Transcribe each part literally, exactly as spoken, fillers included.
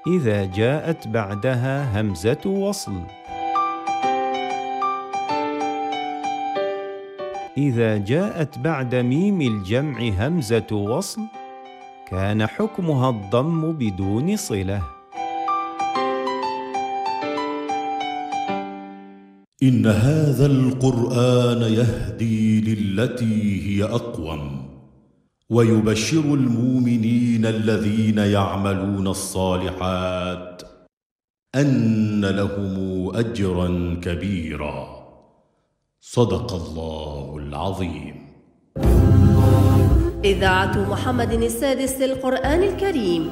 إذا جاءت بعدها همزة وصل. إذا جاءت بعد ميم الجمع همزة وصل كان حكمها الضم بدون صلة. إن هذا القرآن يهدي للتي هي أقوم ويبشر المؤمنين الذين يعملون الصالحات أن لهم أجرا كبيرا. صدق الله العظيم. إذاعة محمد السادس للقرآن الكريم،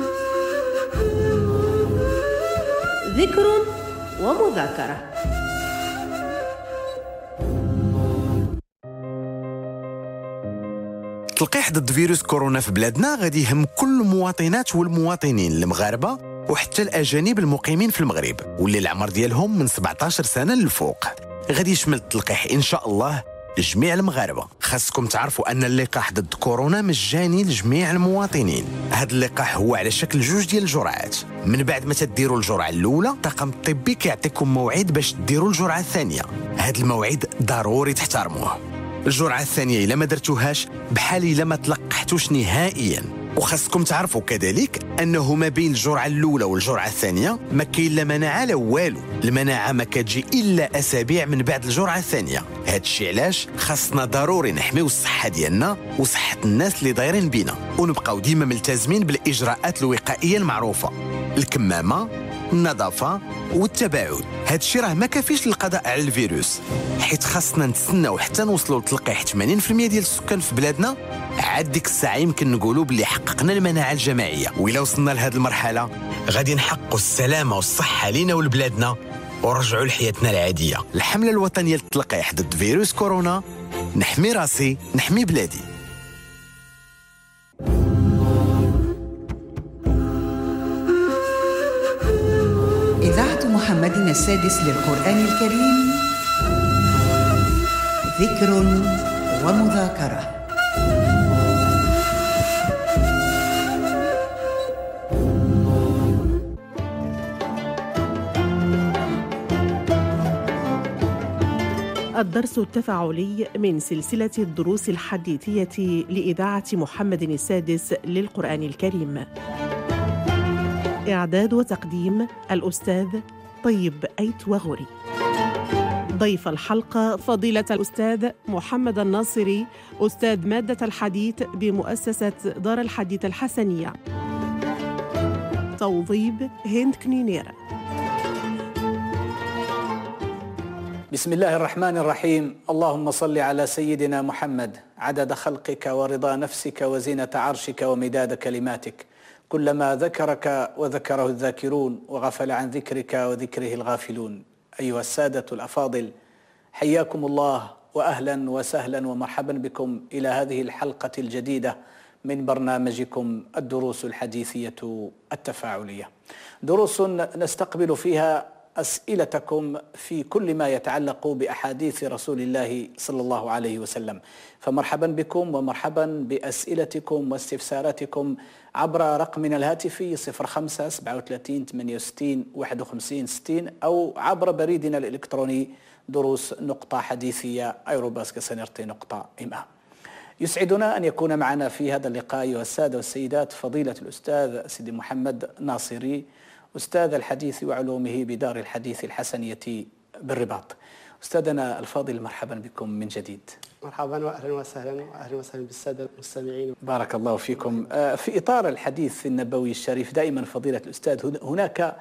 ذكر ومذاكرة. تلقيح ضد فيروس كورونا في بلادنا غادي يهم كل المواطنات والمواطنين المغاربة وحتى الأجانب المقيمين في المغرب واللي العمر ديالهم من سبعطاش سنة للفوق. غادي يشمل التلقيح إن شاء الله لجميع المغاربة. خاصكم تعرفوا أن اللقاح ضد كورونا مجاني لجميع المواطنين. هذا اللقاح هو على شكل جوج ديال الجرعات. من بعد ما تديروا الجرعة الأولى الطاقم الطبي كيعطيكم موعد باش تديروا الجرعة الثانية. هذا الموعد ضروري تحترموه. الجرعة الثانية إلا ما درتوهاش بحال إلا ما تلقحتوش نهائياً. وخاصكم تعرفوا كذلك أنه ما بين الجرعة الأولى والجرعة الثانية ما كاين لا مناعة لا والو. المناعة ما كتجي إلا أسابيع من بعد الجرعة الثانية. هذا الشيء علاش خاصنا ضروري نحميو الصحة ديالنا وصحة الناس اللي دايرين بينا ونبقاو ديما ملتزمين بالإجراءات الوقائية المعروفة: الكمامة، النظافة والتباعد. هاد الشيء راه ما كافيش للقضاء على الفيروس، حيت خاصنا نتسناو حتى نوصلوا لتلقيح ثمانين بالمئة ديال السكان في بلادنا. عاد ديك الساعه يمكن نقولوا باللي حققنا المناعه الجماعيه. وإلا وصلنا لهاد المرحله غادي نحققوا السلامه والصحه لينا ولبلادنا ونرجعوا لحياتنا العاديه. الحمله الوطنيه للتلقيح ضد فيروس كورونا، نحمي راسي نحمي بلادي. إذاعة محمد السادس للقرآن الكريم، ذكر ومذاكرة. الدرس التفاعلي من سلسلة الدروس الحديثية لإذاعة محمد السادس للقرآن الكريم. إعداد وتقديم الأستاذ طيب أيت وغوري. ضيف الحلقة فضيلة الأستاذ محمد الناصري، أستاذ مادة الحديث بمؤسسة دار الحديث الحسنية. توظيب هند كنينير. بسم الله الرحمن الرحيم. اللهم صل على سيدنا محمد عدد خلقك ورضا نفسك وزينة عرشك ومداد كلماتك. كلما ذكرك وذكره الذاكرون وغفل عن ذكرك وذكره الغافلون. أيها السادة الأفاضل، حياكم الله وأهلا وسهلا ومرحبا بكم إلى هذه الحلقة الجديدة من برنامجكم الدروس الحديثية التفاعلية. دروس نستقبل فيها أسئلتكم في كل ما يتعلق بأحاديث رسول الله صلى الله عليه وسلم، فمرحبا بكم ومرحبا بأسئلتكم واستفساراتكم عبر رقمنا الهاتفي صفر خمسة سبعة وثلاثين ثمانية وستين واحد وخمسين ستين أو عبر بريدنا الإلكتروني دروس نقطة حديثية ايروباسكسنرتي نقطة ام. يسعدنا أن يكون معنا في هذا اللقاء أيها السادة والسيدات فضيلة الأستاذ سيدي محمد ناصري، أستاذ الحديث وعلومه بدار الحديث الحسنية بالرباط. أستاذنا الفاضل، مرحبا بكم من جديد. مرحبا وأهلا وسهلا وأهلا وسهلا بالسادة المستمعين. بارك الله فيكم. في إطار الحديث النبوي الشريف دائما فضيلة الأستاذ هناك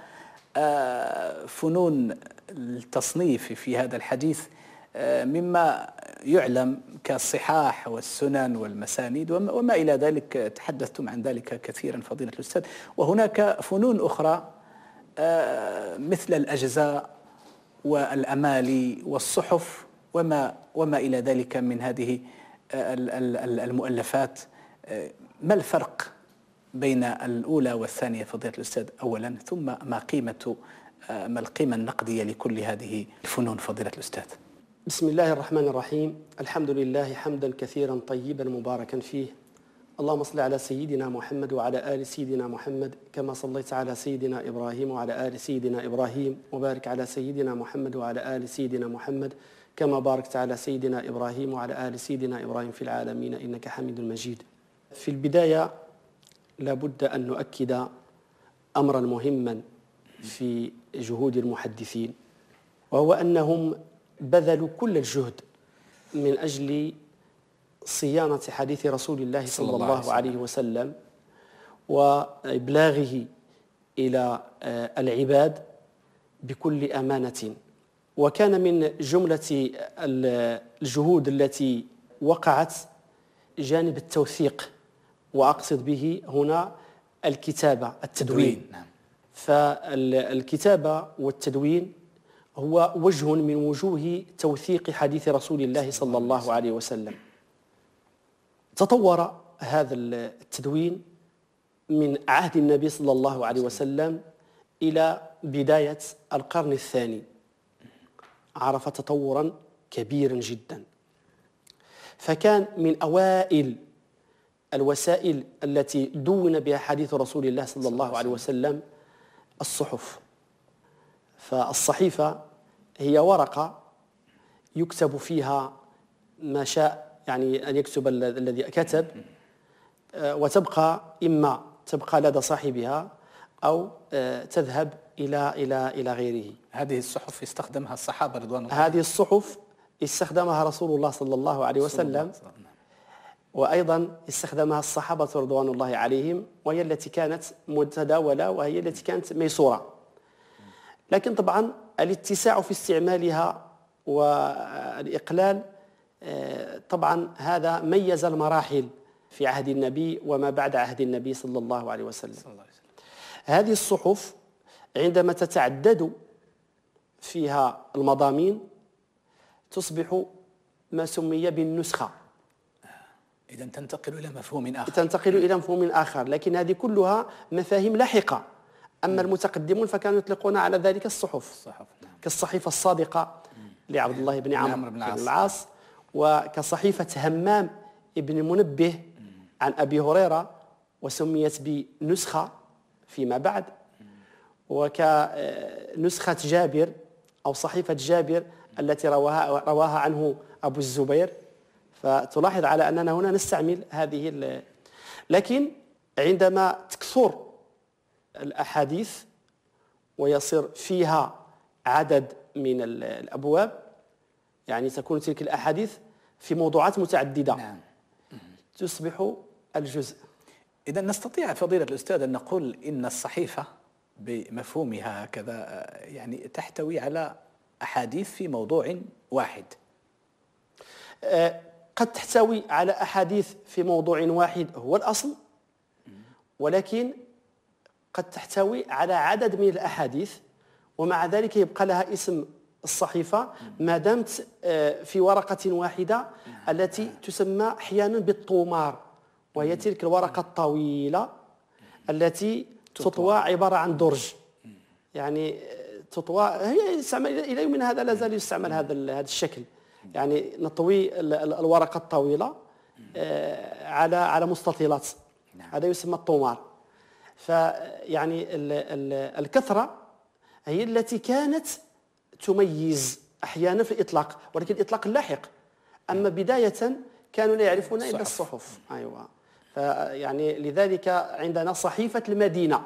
فنون التصنيف في هذا الحديث مما يعلم كالصحاح والسنن والمسانيد وما إلى ذلك، تحدثتم عن ذلك كثيرا فضيلة الأستاذ. وهناك فنون أخرى مثل الأجزاء والأمالي والصحف وما وما إلى ذلك من هذه المؤلفات. ما الفرق بين الأولى والثانية فضيلة الأستاذ أولا، ثم ما قيمة ما القيمة النقدية لكل هذه الفنون فضيلة الأستاذ؟ بسم الله الرحمن الرحيم. الحمد لله حمدا كثيرا طيبا مباركا فيه، اللهم صل على سيدنا محمد وعلى آل سيدنا محمد كما صليت على سيدنا إبراهيم وعلى آل سيدنا إبراهيم، وبارك على سيدنا محمد وعلى آل سيدنا محمد كما باركت على سيدنا إبراهيم وعلى آل سيدنا إبراهيم في العالمين إنك حميد مجيد. في البداية لابد أن نؤكد أمرا مهما في جهود المحدثين، وهو أنهم بذلوا كل الجهد من أجل صيانة حديث رسول الله صلى الله عليه وسلم وإبلاغه إلى العباد بكل أمانة. وكان من جملة الجهود التي وقعت جانب التوثيق، وأقصد به هنا الكتابة التدوين. فالكتابة والتدوين هو وجه من وجوه توثيق حديث رسول الله صلى الله عليه وسلم. تطور هذا التدوين من عهد النبي صلى الله عليه وسلم إلى بداية القرن الثاني، عرف تطورا كبيرا جدا. فكان من أوائل الوسائل التي دون بها حديث رسول الله صلى الله عليه وسلم الصحف. فالصحيفة هي ورقة يكتب فيها ما شاء، يعني أن يكتب الذي كتب، وتبقى إما تبقى لدى صاحبها أو تذهب إلى إلى إلى غيره. هذه الصحف استخدمها الصحابة رضوان الله. هذه الصحف استخدمها رسول الله صلى الله عليه وسلم، وأيضا استخدمها الصحابة رضوان الله عليهم، وهي التي كانت متداولة وهي التي كانت ميسورة. لكن طبعا الاتساع في استعمالها والإقلال طبعا هذا ميز المراحل في عهد النبي وما بعد عهد النبي صلى الله عليه وسلم. هذه الصحف عندما تتعدد فيها المضامين تصبح ما سمي بالنسخة. إذن تنتقل إلى مفهوم آخر. تنتقل إلى مفهوم آخر، لكن هذه كلها مفاهيم لاحقة. أما المتقدمون فكانوا يطلقون على ذلك الصحف، الصحف نعم. كالصحيفة الصادقة لعبد الله بن عمرو بن العاص، وكصحيفة همام ابن منبه عن أبي هريرة وسميت بنسخة فيما بعد، وكنسخة جابر أو صحيفة جابر التي رواها رواها عنه أبو الزبير. فتلاحظ على أننا هنا نستعمل هذه. لكن عندما تكثر الأحاديث ويصير فيها عدد من الأبواب، يعني تكون تلك الأحاديث في موضوعات متعددة، نعم. تصبح الجزء. إذا نستطيع فضيلة الأستاذ أن نقول إن الصحيفة بمفهومها هكذا يعني تحتوي على أحاديث في موضوع واحد. أه قد تحتوي على أحاديث في موضوع واحد هو الأصل، ولكن قد تحتوي على عدد من الأحاديث، ومع ذلك يبقى لها اسم الصحيفة ما دامت في ورقة واحدة التي تسمى أحيانا بالطومار، وهي تلك الورقة الطويلة التي تطوى عبارة عن درج، يعني تطوى هي يستعمل إلى يومنا هذا، لا زال يستعمل هذا هذا الشكل، يعني نطوي الورقة الطويلة على على مستطيلات، هذا يسمى الطومار. فيعني الكثرة هي التي كانت تميز أحيانا في الإطلاق، ولكن الإطلاق اللاحق. أما بداية كانوا لا يعرفون إلا الصحف. أيوة. فيعني لذلك عندنا صحيفة المدينة،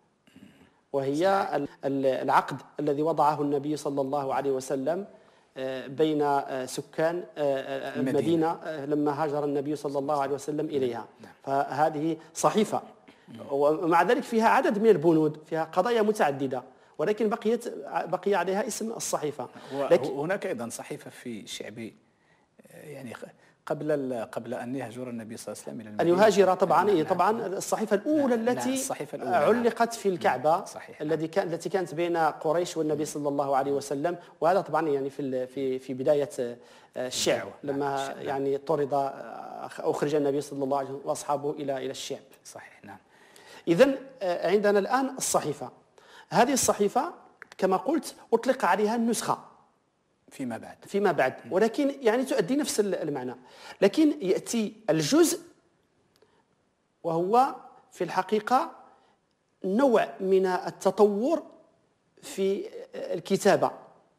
وهي العقد الذي وضعه النبي صلى الله عليه وسلم بين سكان المدينة لما هاجر النبي صلى الله عليه وسلم إليها. فهذه صحيفة، ومع ذلك فيها عدد من البنود، فيها قضايا متعددة، ولكن بقيت بقي عليها اسم الصحيفة. لكن هناك أيضا صحيفة في شعبي، يعني قبل قبل أن يهجر النبي صلى الله عليه وسلم إلى المدينة، أن يهاجر طبعا. نعم. طبعا الصحيفة الأولى نعم. التي الصحيفة الأولى علقت في الكعبة، صحيح. الذي كان التي كانت بين قريش والنبي صلى الله عليه وسلم، وهذا طبعا يعني في في في بداية الشعب لما نعم. يعني طرد أخرج النبي صلى الله عليه وسلم وأصحابه إلى إلى الشعب. صحيح نعم. إذن عندنا الآن الصحيفة. هذه الصحيفة كما قلت أطلق عليها النسخة فيما بعد فيما بعد ولكن يعني تؤدي نفس المعنى. لكن يأتي الجزء وهو في الحقيقة نوع من التطور في الكتابة.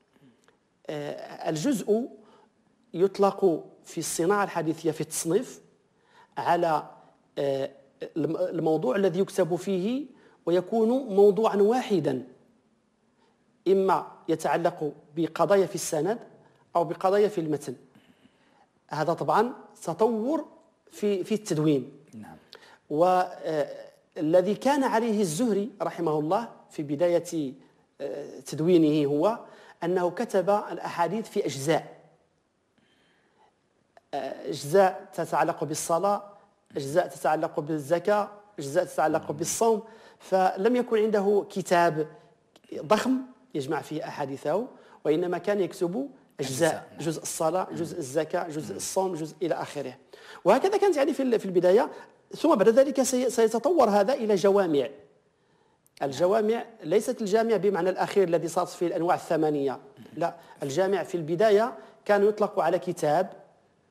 الجزء يطلق في الصناعة الحديثية في التصنيف على الموضوع الذي يكتب فيه ويكون موضوعا واحدا، إما يتعلق بقضايا في السند أو بقضايا في المتن. هذا طبعا تطور في في التدوين. نعم. والذي كان عليه الزهري رحمه الله في بداية تدوينه هو أنه كتب الأحاديث في أجزاء أجزاء تتعلق بالصلاة، أجزاء تتعلق بالزكاة، أجزاء تتعلق بالصوم، فلم يكن عنده كتاب ضخم يجمع فيه أحاديثه، وإنما كان يكتب أجزاء، جزء الصلاة، جزء الزكاة، جزء الصوم، جزء إلى آخره. وهكذا كانت يعني في في البداية، ثم بعد ذلك سيتطور هذا إلى جوامع. الجوامع ليست الجامع بمعنى الأخير الذي صارت فيه الأنواع الثمانية، لا، الجامع في البداية كان يطلق على كتاب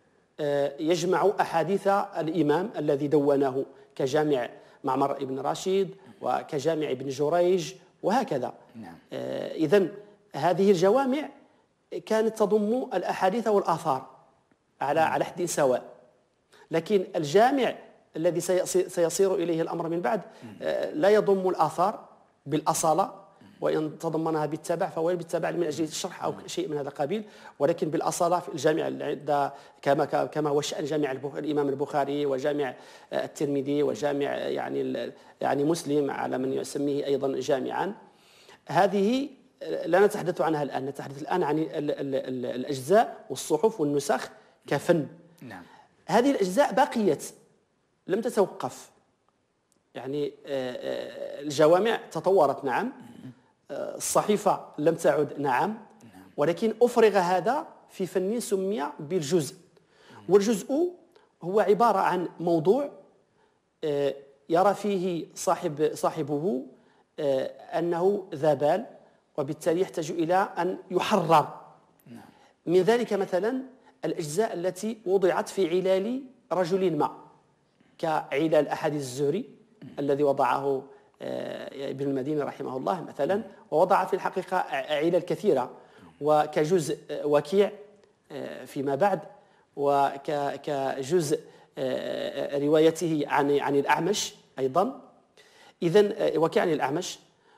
يجمع أحاديث الإمام الذي دونه، كجامع معمر ابن راشد وكجامع ابن جريج وهكذا. نعم. إذن هذه الجوامع كانت تضم الأحاديث والآثار على على حد سواء، لكن الجامع الذي سيصير إليه الأمر من بعد لا يضم الآثار بالأصالة، وإن تضمنها بالتبع فهو بالتبع من أجل الشرح أو شيء من هذا القبيل، ولكن بالأصالة في الجامع كما كما هو شأن جامع الإمام البخاري وجامع الترمذي وجامع يعني يعني مسلم على من يسميه أيضا جامعا. هذه لا نتحدث عنها الآن، نتحدث الآن عن الأجزاء والصحف والنسخ كفن. نعم. هذه الأجزاء بقيت لم تتوقف، يعني الجوامع تطورت نعم، الصحيفة لم تعد نعم، ولكن أفرغ هذا في فن سمي بالجزء. والجزء هو عبارة عن موضوع يرى فيه صاحب صاحبه أنه ذا بال، وبالتالي يحتاج إلى أن يحرر. من ذلك مثلا الأجزاء التي وضعت في علال رجل ما، كعلال أحاديث الزهري الذي وضعه ابن المديني رحمه الله مثلا، ووضع في الحقيقة علل كثيرة، وكجزء وكيع فيما بعد، وكجزء روايته عن عن الأعمش أيضا، إذن وكيع عن الأعمش.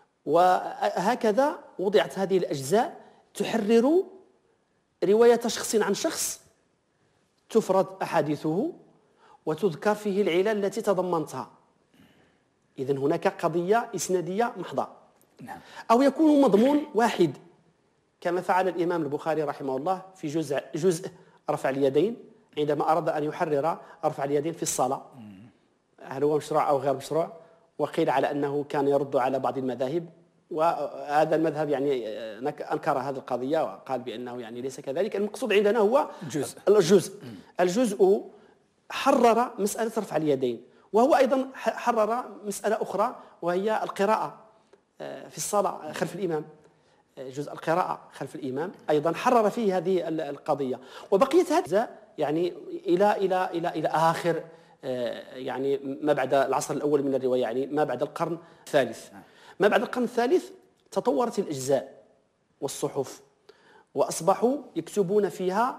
وهكذا وضعت هذه الأجزاء تحرر رواية شخص عن شخص، تفرد أحاديثه وتذكر فيه العلل التي تضمنتها. إذن هناك قضية إسنادية محضة. نعم. أو يكون مضمون واحد كما فعل الإمام البخاري رحمه الله في جزء جزء رفع اليدين، عندما أراد أن يحرر رفع اليدين في الصلاة، هل هو مشروع أو غير مشروع؟ وقيل على أنه كان يرد على بعض المذاهب، وهذا المذهب يعني أنكر هذه القضية وقال بأنه يعني ليس كذلك. المقصود عندنا هو الجزء. الجزء الجزء حرر مسألة رفع اليدين، وهو أيضا حرر مسألة أخرى وهي القراءة في الصلاة خلف الإمام، جزء القراءة خلف الإمام أيضا حرر فيه هذه القضية. وبقيت هذا يعني إلى إلى إلى إلى آخر يعني ما بعد العصر الأول من الرواية، يعني ما بعد القرن الثالث. ما بعد القرن الثالث تطورت الأجزاء والصحف، وأصبحوا يكتبون فيها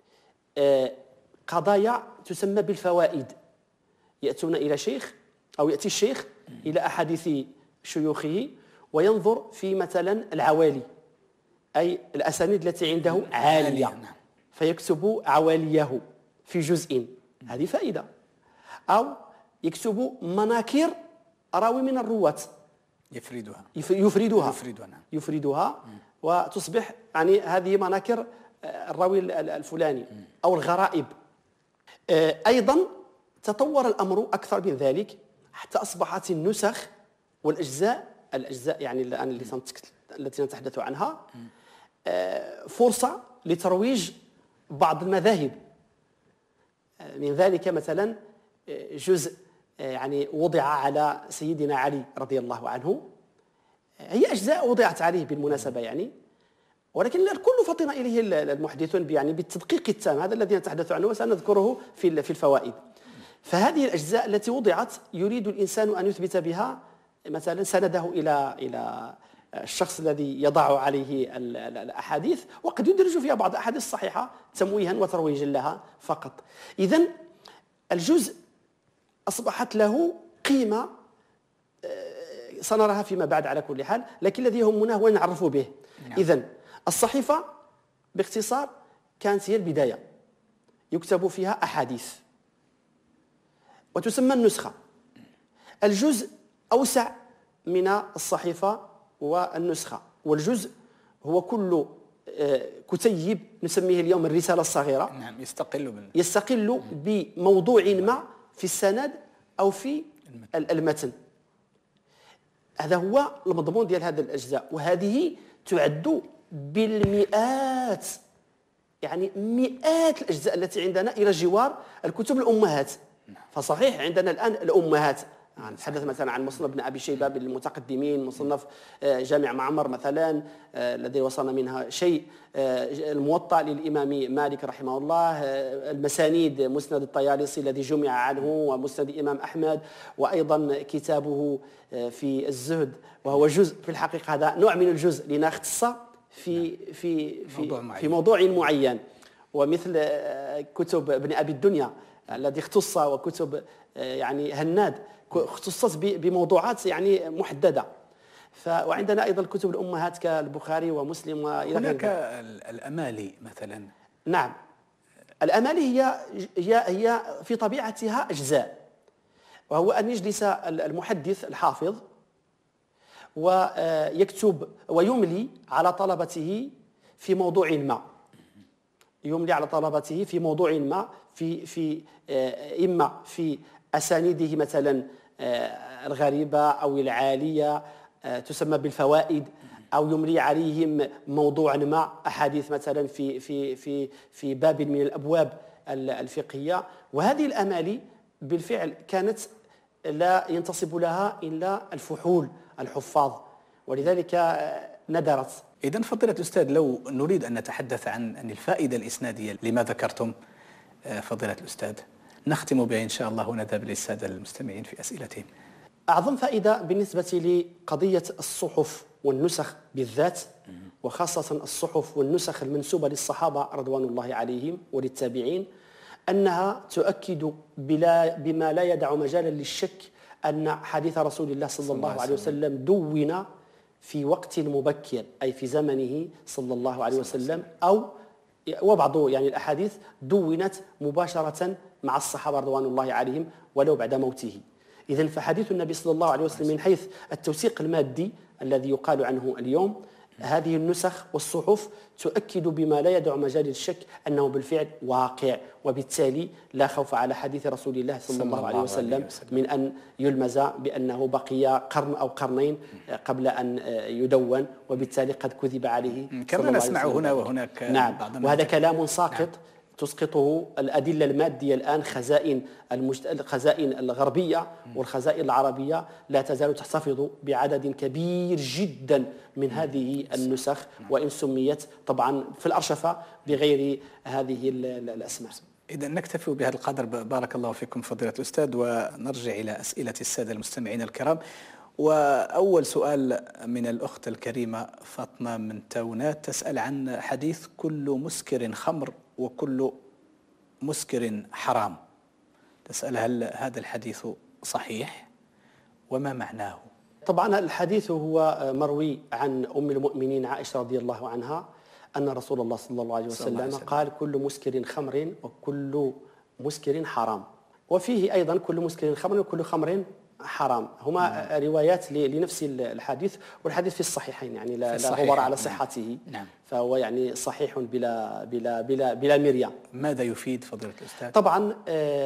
قضايا تسمى بالفوائد. يأتون إلى شيخ أو يأتي الشيخ إلى أحاديث شيوخه وينظر في مثلا العوالي، أي الأسانيد التي عنده عالية، فيكتب عواليه في جزء، هذه فائدة. أو يكتب مناكير راوي من الرواة، يفردها يفردها يفردها, نعم. يفردها وتصبح يعني هذه مناكر الراوي الفلاني أو الغرائب. أيضا تطور الأمر أكثر من ذلك حتى أصبحت النسخ والأجزاء الأجزاء يعني الآن التي نتحدث عنها فرصة لترويج بعض المذاهب. من ذلك مثلا جزء يعني وضع على سيدنا علي رضي الله عنه، هي أجزاء وضعت عليه بالمناسبة يعني، ولكن الكل فطن إليه المحدثون يعني بالتدقيق التام، هذا الذي نتحدث عنه وسنذكره في في الفوائد. فهذه الأجزاء التي وضعت يريد الإنسان أن يثبت بها مثلا سنده إلى إلى الشخص الذي يضع عليه الأحاديث، وقد يدرج فيها بعض الأحاديث الصحيحة تمويها وترويجا لها فقط. إذن الجزء أصبحت له قيمة سنراها فيما بعد على كل حال، لكن الذي يهمنا هو نعرف به. نعم. إذن الصحيفة باختصار كانت هي البداية، يكتب فيها أحاديث وتسمى النسخة. الجزء أوسع من الصحيفة والنسخة، والجزء هو كل كتيب نسميه اليوم الرسالة الصغيرة. نعم. يستقل بال... يستقل بموضوع ما في السند أو في المتن. هذا هو المضمون ديال هذه الأجزاء، وهذه تعد بالمئات، يعني مئات الأجزاء التي عندنا إلى جوار الكتب الأمهات. فصحيح عندنا الآن الأمهات، نتحدث مثلا عن مصنف ابن أبي شيبة بالمتقدمين، مصنف جامع معمر مثلا الذي وصلنا منها شيء، الموطأ للإمام مالك رحمه الله، المسانيد مسند الطيالسي الذي جمع عنه، ومسند الإمام أحمد، وأيضا كتابه في الزهد، وهو جزء في الحقيقة هذا نوع من الجزء لنا اختص في في في موضوع في موضوع معين، ومثل كتب ابن أبي الدنيا الذي اختص، وكتب يعني هناد اختصت بموضوعات يعني محددة. ف وعندنا أيضا الكتب الأمهات كالبخاري ومسلم وإلى هناك الأمالي مثلا. نعم، الأمالي هي هي هي في طبيعتها أجزاء، وهو أن يجلس المحدث الحافظ ويكتب ويملي على طلبته في موضوع ما، يملي على طلبته في موضوع ما في في إما في أسانيده مثلا الغريبة أو العالية تسمى بالفوائد، أو يملي عليهم موضوعا ما، أحاديث مثلا في في في في باب من الأبواب الفقهية. وهذه الأمالي بالفعل كانت لا ينتصب لها إلا الفحول الحفاظ، ولذلك ندرت. إذن فضيلة الأستاذ، لو نريد أن نتحدث عن عن الفائدة الإسنادية لما ذكرتم فضيلة الأستاذ، نختم بها إن شاء الله ونذهب للسادة المستمعين في أسئلتهم. أعظم فائدة بالنسبة لقضية الصحف والنسخ بالذات، وخاصة الصحف والنسخ المنسوبة للصحابة رضوان الله عليهم وللتابعين، أنها تؤكد بلا بما لا يدع مجالا للشك أن حديث رسول الله صلى الله عليه وسلم دون في وقت مبكر، أي في زمنه صلى الله عليه وسلم، أو وبعض يعني الأحاديث دونت مباشرة مع الصحابة رضوان الله عليهم ولو بعد موته. إذن فحديث النبي صلى الله عليه وسلم من حيث التوثيق المادي الذي يقال عنه اليوم، هذه النسخ والصحف تؤكد بما لا يدع مجال للشك أنه بالفعل واقع، وبالتالي لا خوف على حديث رسول الله صلى الله عليه وسلم من أن يلمز بأنه بقي قرن أو قرنين قبل أن يدون، وبالتالي قد كذب عليه. كما نسمع هنا وهناك. نعم، وهذا كلام ساقط. نعم. تسقطه الأدلة المادية الآن. خزائن المجت... الخزائن الغربية والخزائن العربية لا تزال تحتفظ بعدد كبير جدا من هذه النسخ، وإن سميت طبعا في الأرشفة بغير هذه الأسماء. إذا نكتفي بهذا القدر. بارك الله فيكم فضيلة الأستاذ، ونرجع إلى أسئلة السادة المستمعين الكرام. وأول سؤال من الأخت الكريمة فاطمة من تاونات، تسأل عن حديث كل مسكر خمر وكل مسكر حرام. تسأل هل هذا الحديث صحيح وما معناه؟ طبعا الحديث هو مروي عن أم المؤمنين عائشة رضي الله عنها أن رسول الله صلى الله عليه وسلم قال كل مسكر خمر وكل مسكر حرام، وفيه أيضا كل مسكر خمر وكل خمر حرام. هما نعم. روايات لنفس الحديث، والحديث في الصحيحين، يعني لا, لا غبار على صحته. نعم. فهو يعني صحيح بلا بلا بلا بلا مرية. ماذا يفيد فضيلة الأستاذ؟ طبعا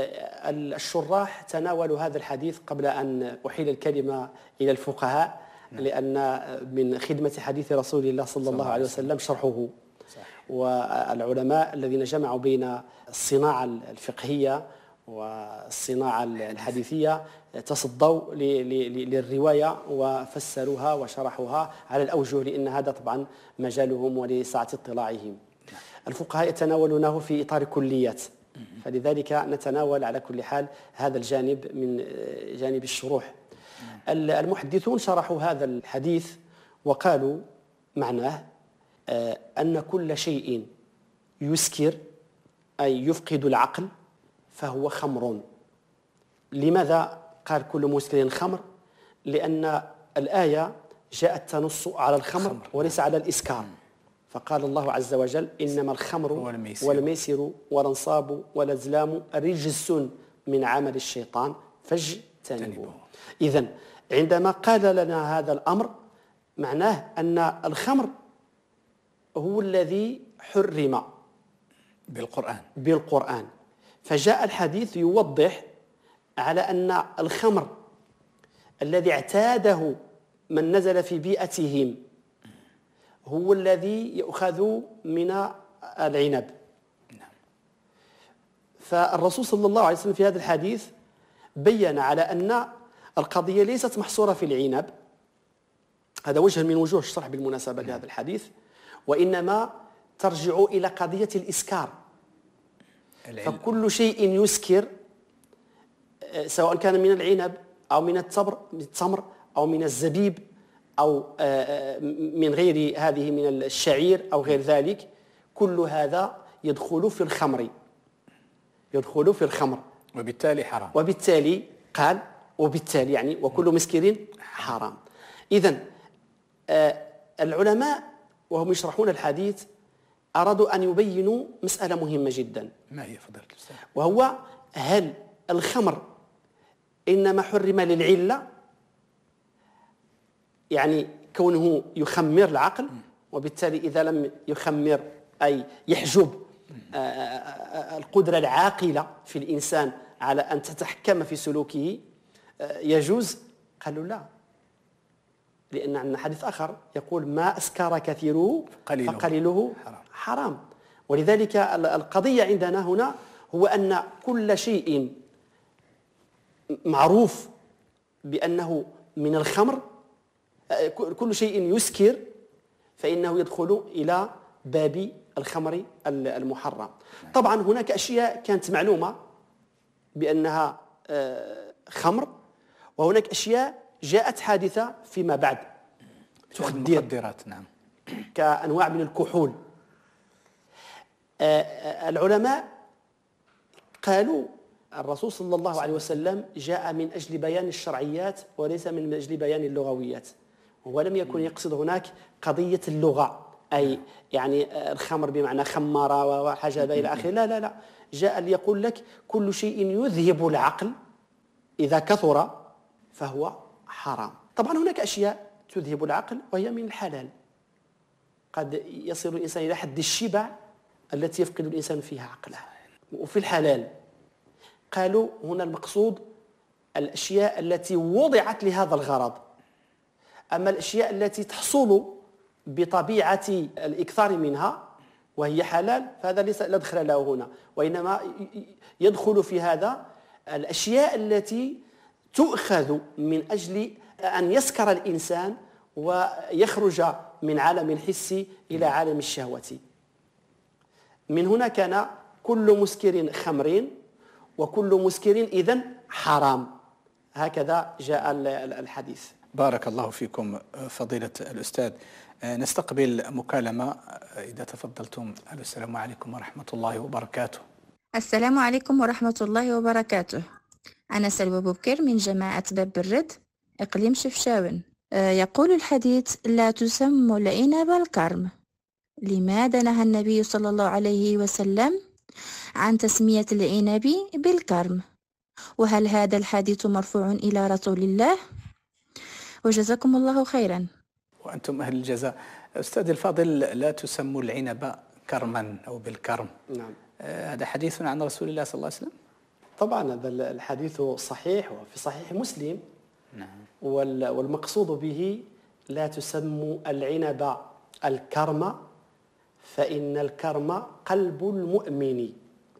الشراح تناولوا هذا الحديث قبل أن أحيل الكلمة إلى الفقهاء. نعم. لأن من خدمة حديث رسول الله صلى الله عليه وسلم شرحه. صحيح. والعلماء الذين جمعوا بين الصناعة الفقهية والصناعة الحديثية تصدوا للرواية وفسروها وشرحوها على الأوجه، لأن هذا طبعا مجالهم ولسعة اطلاعهم. الفقهاء يتناولونه في إطار كليات، فلذلك نتناول على كل حال هذا الجانب من جانب الشروح. المحدثون شرحوا هذا الحديث وقالوا معناه أن كل شيء يسكر أي يفقد العقل فهو خمر. لماذا قال كل مسكر خمر؟ لأن الآية جاءت تنص على الخمر وليس على الإسكار. فقال الله عز وجل إنما الخمر والميسر, والميسر والأنصاب والأزلام رجس من عمل الشيطان فاجتنبوه. إذن عندما قال لنا هذا الأمر معناه أن الخمر هو الذي حرم بالقرآن بالقرآن فجاء الحديث يوضح على أن الخمر الذي اعتاده من نزل في بيئتهم هو الذي يؤخذ من العنب. فالرسول صلى الله عليه وسلم في هذا الحديث بيّن على أن القضية ليست محصورة في العنب، هذا وجه من وجوه الشرح بالمناسبة لهذا الحديث، وإنما ترجع إلى قضية الإسكار. فكل شيء يسكر سواء كان من العنب أو من التمر التمر أو من الزبيب أو من غير هذه من الشعير أو غير ذلك، كل هذا يدخل في الخمر يدخل في الخمر وبالتالي حرام. وبالتالي قال وبالتالي يعني وكل مسكر حرام. إذن العلماء وهم يشرحون الحديث أرادوا أن يبينوا مسألة مهمة جدا. ما هي فضيلة الأستاذ؟ وهو هل الخمر إنما حرم للعلة، يعني كونه يخمر العقل، وبالتالي إذا لم يخمر أي يحجب القدرة العاقلة في الإنسان على أن تتحكم في سلوكه يجوز؟ قالوا لا، لأن عندنا حديث آخر يقول ما أسكر كثيره فقليله حرام. ولذلك القضية عندنا هنا هو أن كل شيء معروف بأنه من الخمر، كل شيء يسكر فإنه يدخل إلى باب الخمر المحرم. طبعا هناك أشياء كانت معلومة بأنها خمر، وهناك أشياء جاءت حادثة فيما بعد تخدر المخدرات، نعم، كأنواع من الكحول. العلماء قالوا الرسول صلى الله عليه وسلم جاء من أجل بيان الشرعيات وليس من أجل بيان اللغويات، ولم يكن يقصد هناك قضية اللغة أي يعني الخمر بمعنى خمارة وحجب إلى آخره، لا لا لا، جاء ليقول لك كل شيء يذهب العقل إذا كثر فهو حرام. طبعا هناك أشياء تذهب العقل وهي من الحلال، قد يصل الإنسان إلى حد الشبع التي يفقد الإنسان فيها عقله. وفي الحلال قالوا هنا المقصود الأشياء التي وضعت لهذا الغرض، أما الأشياء التي تحصل بطبيعة الإكثار منها وهي حلال فهذا ليس لا دخل له هنا، وإنما يدخل في هذا الأشياء التي تؤخذ من أجل أن يسكر الإنسان ويخرج من عالم الحس إلى عالم الشهوة. من هنا كان كل مسكر خمر وكل مسكر إذن حرام، هكذا جاء الحديث. بارك الله فيكم فضيلة الأستاذ. نستقبل مكالمة إذا تفضلتم. السلام عليكم ورحمة الله وبركاته. السلام عليكم ورحمة الله وبركاته. أنا سلوى بوبكر من جماعة باب الرد إقليم شفشاون. يقول الحديث لا تسم العنب الكرم. لماذا نهى النبي صلى الله عليه وسلم عن تسمية العنب بالكرم؟ وهل هذا الحديث مرفوع إلى رسول الله؟ وجزاكم الله خيرا. وأنتم أهل الجزاء. أستاذ الفاضل، لا تسموا العنب كرما أو بالكرم. نعم. آه هذا حديث عن رسول الله صلى الله عليه وسلم؟ طبعا هذا الحديث صحيح وفي صحيح مسلم. نعم. والمقصود به لا تسموا العنب الكرم فإن الكرم قلب المؤمن،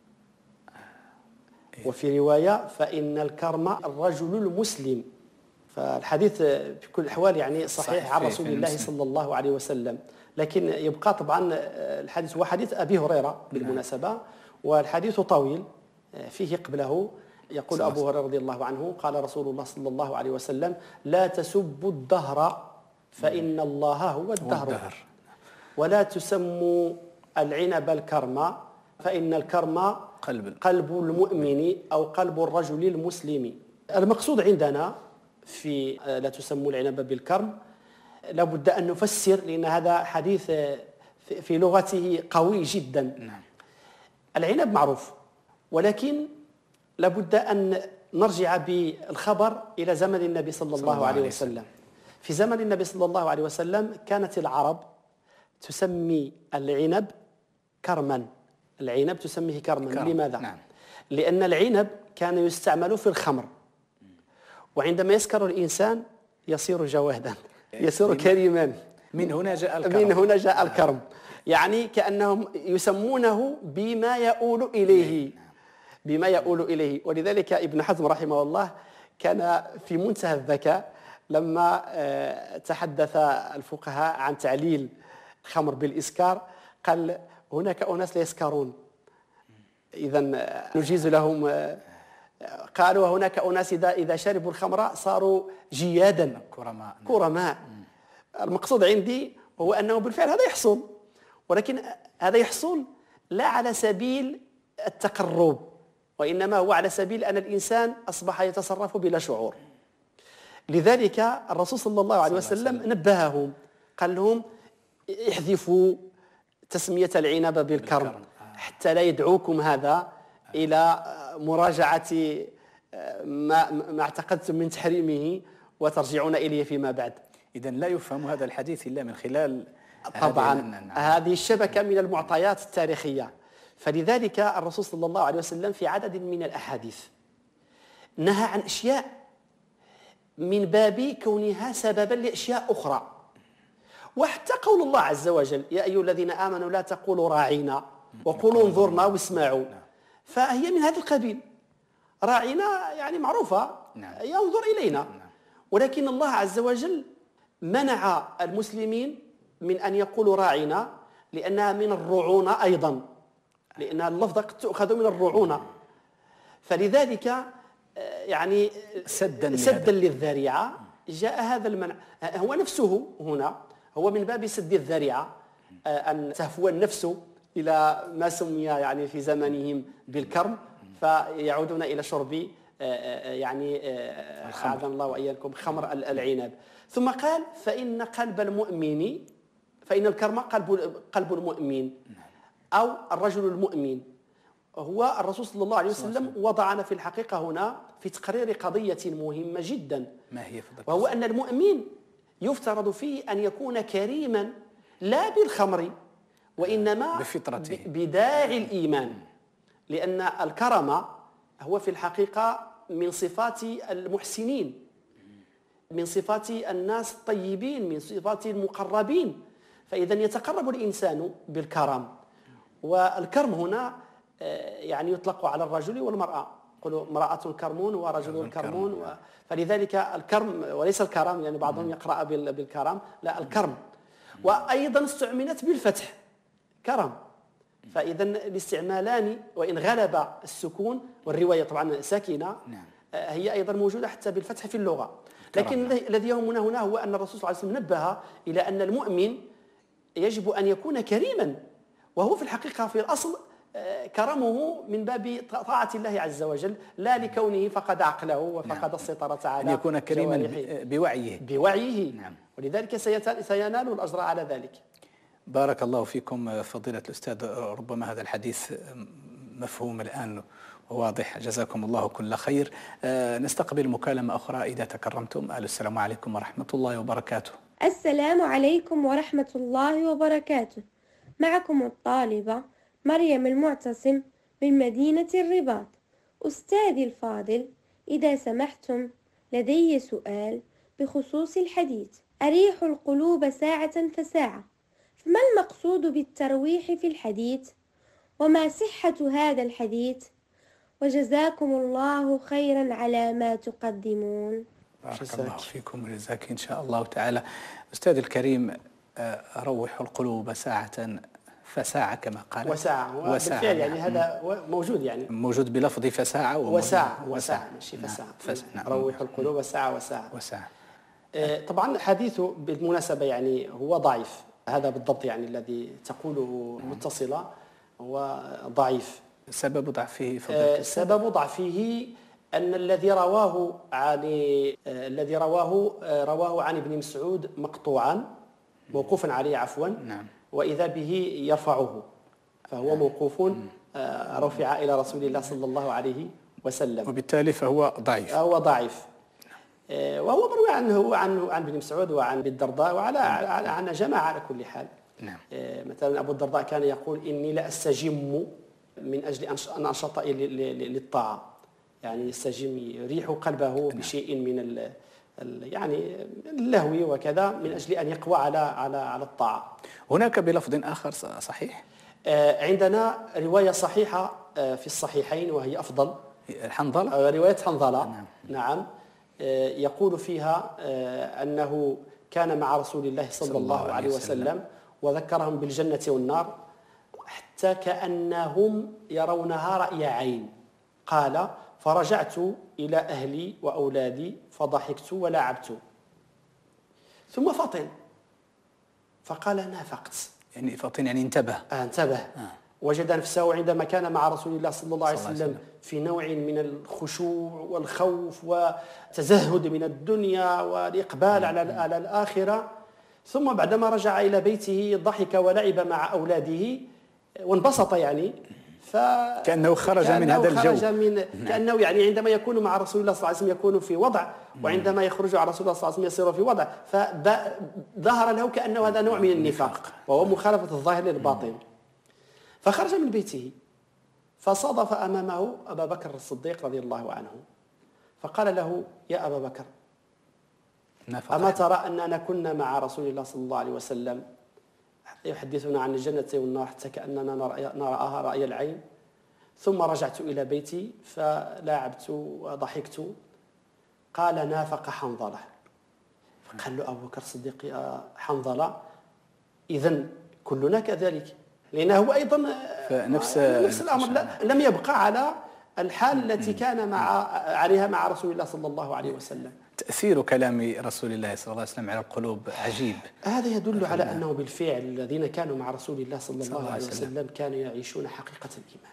وفي رواية فإن الكرم الرجل المسلم. فالحديث في كل الأحوال يعني صحيح عن رسول الله صلى الله عليه وسلم، لكن يبقى طبعا الحديث هو حديث أبي هريرة بالمناسبة، والحديث طويل فيه قبله. يقول أبو هريرة رضي الله عنه قال رسول الله صلى الله عليه وسلم: لا تسبوا الدهر فإن الله هو الدهر، ولا تسموا العنب الكرم فإن الكرم قلب قلب المؤمن أو قلب الرجل المسلم. المقصود عندنا في لا تسموا العنب بالكرم لابد أن نفسر، لأن هذا حديث في لغته قوي جدا. نعم. العنب معروف، ولكن لابد أن نرجع بالخبر إلى زمن النبي صلى الله, الله عليه وسلم. وسلم. في زمن النبي صلى الله عليه وسلم كانت العرب تسمي العنب كرما. العنب تسميه كرما كرم. لماذا؟ نعم. لأن العنب كان يستعمل في الخمر، وعندما يسكر الإنسان يصير جوادا، يصير كريما. من هنا جاء الكرم. من هنا جاء الكرم. يعني كأنهم يسمونه بما يؤول إليه، بما يؤول إليه. ولذلك ابن حزم رحمه الله كان في منتهى الذكاء لما تحدث الفقهاء عن تعليل الخمر بالإسكار، قال: هناك أناس لا يسكرون، إذا نجيز لهم. قالوا: هناك أناس إذا إذا شربوا الخمر صاروا جيادا كرماء. كرماء. المقصود عندي هو أنه بالفعل هذا يحصل، ولكن هذا يحصل لا على سبيل التقرب، وإنما هو على سبيل أن الإنسان أصبح يتصرف بلا شعور. لذلك الرسول صلى الله عليه وسلم نبههم، قال لهم: احذفوا تسمية العنب بالكرم حتى لا يدعوكم هذا إلى مراجعة ما, ما اعتقدتم من تحريمه وترجعون إليه فيما بعد. إذن لا يفهم هذا الحديث إلا من خلال طبعا هذه الشبكة من المعطيات التاريخية. فلذلك الرسول صلى الله عليه وسلم في عدد من الأحاديث نهى عن أشياء من باب كونها سببا لأشياء أخرى. وحتى قول الله عز وجل: يا أيها الذين آمنوا لا تقولوا راعينا وقولوا انظرنا واسمعوا، فهي من هذا القبيل. راعينا يعني معروفة، ينظر إلينا، ولكن الله عز وجل منع المسلمين من أن يقولوا راعينا لأنها من الرعونة أيضا، لأن اللفظة قد تؤخذ من الرعونة. فلذلك يعني سدا, سدا للذريعة جاء هذا المنع. هو نفسه هنا هو من باب سد الذريعة، أن تهفو النفس إلى ما سمي يعني في زمانهم بالكرم، فيعودون إلى شرب يعني أعاذنا الله وإياكم خمر العنب. ثم قال: فإن قلب المؤمن، فإن الكرم قلب قلب المؤمن أو الرجل المؤمن. هو الرسول صلى الله عليه وسلم وضعنا في الحقيقة هنا في تقرير قضية مهمة جدا، ما هي؟ وهو أن المؤمن يفترض فيه أن يكون كريما لا بالخمر، وإنما بفطرته، بداعي الإيمان. لأن الكرم هو في الحقيقة من صفات المحسنين، من صفات الناس الطيبين، من صفات المقربين. فإذا يتقرب الإنسان بالكرم. والكرم هنا يعني يطلق على الرجل والمرأة، يقولوا امرأة كرمون ورجل كرمون و... فلذلك الكرم وليس الكرم، يعني بعضهم يقرأ بالكرم، لا الكرم. وأيضا استعملت بالفتح كرم. فإذا الاستعمالان وإن غلب السكون، والرواية طبعا ساكنة، هي أيضا موجودة حتى بالفتح في اللغة. لكن الذي يهمنا هنا هو أن الرسول صلى الله عليه وسلم نبه إلى أن المؤمن يجب أن يكون كريما، وهو في الحقيقة في الأصل كرمه من باب طاعة الله عز وجل، لا لكونه فقد عقله وفقد السيطرة على أن يكون كريما بوعيه بوعيه نعم. ولذلك سينال الأجر على ذلك. بارك الله فيكم فضيلة الأستاذ. ربما هذا الحديث مفهوم الآن وواضح، جزاكم الله كل خير. نستقبل مكالمة أخرى إذا تكرمتم. السلام عليكم ورحمة الله وبركاته. السلام عليكم ورحمة الله وبركاته. معكم الطالبة مريم المعتصم من مدينة الرباط. أستاذي الفاضل، إذا سمحتم لدي سؤال بخصوص الحديث: أريح القلوب ساعة فساعة، فما المقصود بالترويح في الحديث؟ وما صحة هذا الحديث؟ وجزاكم الله خيرا على ما تقدمون. بارك الله فيكم وجزاك إن شاء الله تعالى. أستاذ الكريم، روح القلوب ساعة فساعة كما قال. وساعة، وساعة بالفعل يعني نعم. هذا موجود يعني موجود بلفظ فساعة وساعة وساعة ماشي فساعة. نعم. روح القلوب ساعة وساعة. وساعة. آه طبعا حديثه بالمناسبة يعني هو ضعيف، هذا بالضبط يعني الذي تقوله متصلة هو ضعيف. سبب ضعفه آه سبب ضعفه أن الذي رواه عن آه الذي رواه آه رواه عن ابن مسعود مقطوعا موقوفا عليه عفوا. نعم. وإذا به يرفعه، فهو موقوف آه رفع إلى رسول الله صلى الله عليه وسلم، وبالتالي فهو ضعيف. هو ضعيف. آه وهو مروي عنه عن عن ابن مسعود وعن ابي الدرداء وعلى عن جماعة على كل حال. نعم. آه مثلا أبو الدرداء كان يقول إني لأستجم من أجل أن أنشط للطاعة، يعني يستجم يريح قلبه بشيء من ال يعني اللهو وكذا من أجل أن يقوى على على على الطاعة. هناك بلفظ آخر صحيح؟ آه عندنا رواية صحيحة آه في الصحيحين وهي أفضل، حنظلة؟ آه رواية حنظلة. نعم, نعم. آه يقول فيها آه أنه كان مع رسول الله صلى, صلى الله عليه وسلم, وسلم وذكرهم بالجنة والنار حتى كأنهم يرونها رأي عين. قال فرجعت إلى أهلي وأولادي فضحكت ولعبت ثم فطن فقال نافقت. يعني فطن يعني انتبه. آه انتبه. آه. وجد نفسه عندما كان مع رسول الله صلى الله عليه وسلم في نوع من الخشوع والخوف وتزهد من الدنيا والإقبال على على الآخرة، ثم بعدما رجع إلى بيته ضحك ولعب مع أولاده وانبسط يعني، كأنه خرج من هذا الجو. خرج من كأنه يعني عندما يكون مع رسول الله صلى الله عليه وسلم يكون في وضع، وعندما يخرج على رسول الله صلى الله عليه وسلم يصير في وضع، فظهر له كأنه هذا نوع من النفاق وهو مخالفة الظاهر للباطن. فخرج من بيته فصادف أمامه أبا بكر الصديق رضي الله عنه فقال له يا أبا بكر أما ترى أننا كنا مع رسول الله صلى الله عليه وسلم يحدثنا عن الجنة والنار حتى كأننا نراها رأي العين، ثم رجعت إلى بيتي فلاعبت وضحكت. قال نافق حنظلة. فقال له أبو بكر الصديق يا حنظلة إذن كلنا كذلك، لأنه هو أيضا نفس, نفس الأمر لم يبقى على الحال التي كان مع عليها مع رسول الله صلى الله عليه وسلم. تأثير كلام رسول الله صلى الله عليه وسلم على القلوب عجيب. هذا يدل على أنه بالفعل الذين كانوا مع رسول الله صلى الله عليه وسلم كانوا يعيشون حقيقة الإيمان.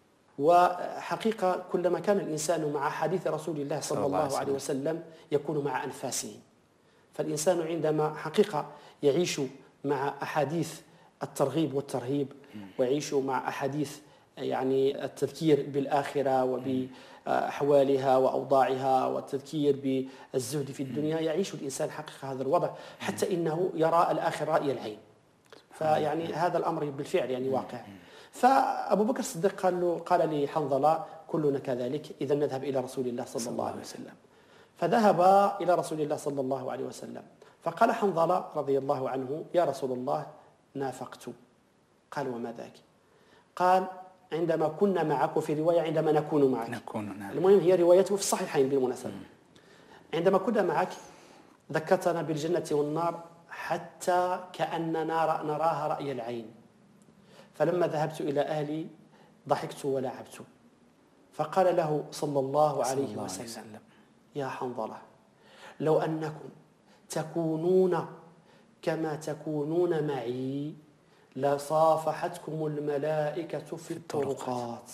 وحقيقة كلما كان الإنسان مع حديث رسول الله صلى الله عليه وسلم يكون مع أنفاسه. فالإنسان عندما حقيقة يعيش مع أحاديث الترغيب والترهيب ويعيش مع أحاديث يعني التذكير بالآخرة وبأحوالها وأوضاعها والتذكير بالزهد في الدنيا، يعيش الإنسان حقيقة هذا الوضع حتى إنه يرى الآخرة رأي العين. فيعني هذا الأمر بالفعل يعني واقع. فأبو بكر الصديق قال له قال لحنظلة كلنا كذلك إذا نذهب إلى رسول الله صلى الله عليه وسلم. فذهب إلى رسول الله صلى الله عليه وسلم فقال حنظلة رضي الله عنه يا رسول الله نافقت. قال وما ذاك؟ قال عندما كنا معك، وفي رواية عندما نكون معك. نكون نعم. المهم هي روايته في الصحيحين بالمناسبة. عندما كنا معك ذكرتنا بالجنة والنار حتى كأننا نراها رأي العين، فلما ذهبت إلى أهلي ضحكت ولعبت. فقال له صلى الله عليه وسلم يا حنظلة لو أنكم تكونون كما تكونون معي لصافحتكم الملائكة في الطرقات،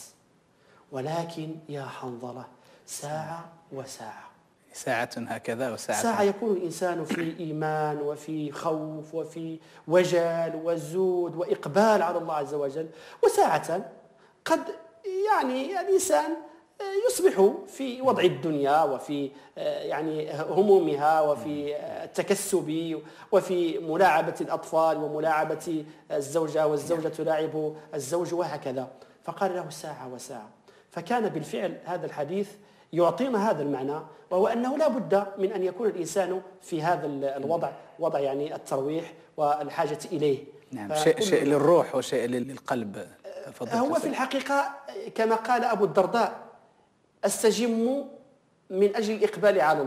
ولكن يا حنظلة ساعة وساعة. ساعة هكذا وساعة ساعة يكون الإنسان في إيمان وفي خوف وفي وجل وزود وإقبال على الله عز وجل، وساعة قد يعني الإنسان يصبح في وضع الدنيا وفي يعني همومها وفي التكسب وفي ملاعبة الأطفال وملاعبة الزوجة والزوجة تلاعب الزوج وهكذا. فقال له ساعة وساعة. فكان بالفعل هذا الحديث يعطينا هذا المعنى، وهو أنه لا بد من أن يكون الإنسان في هذا الوضع وضع يعني الترويح والحاجة إليه. نعم. شيء, شيء للروح وشيء للقلب. هو في الحقيقة كما قال أبو الدرداء استجم من أجل الإقبال على الله،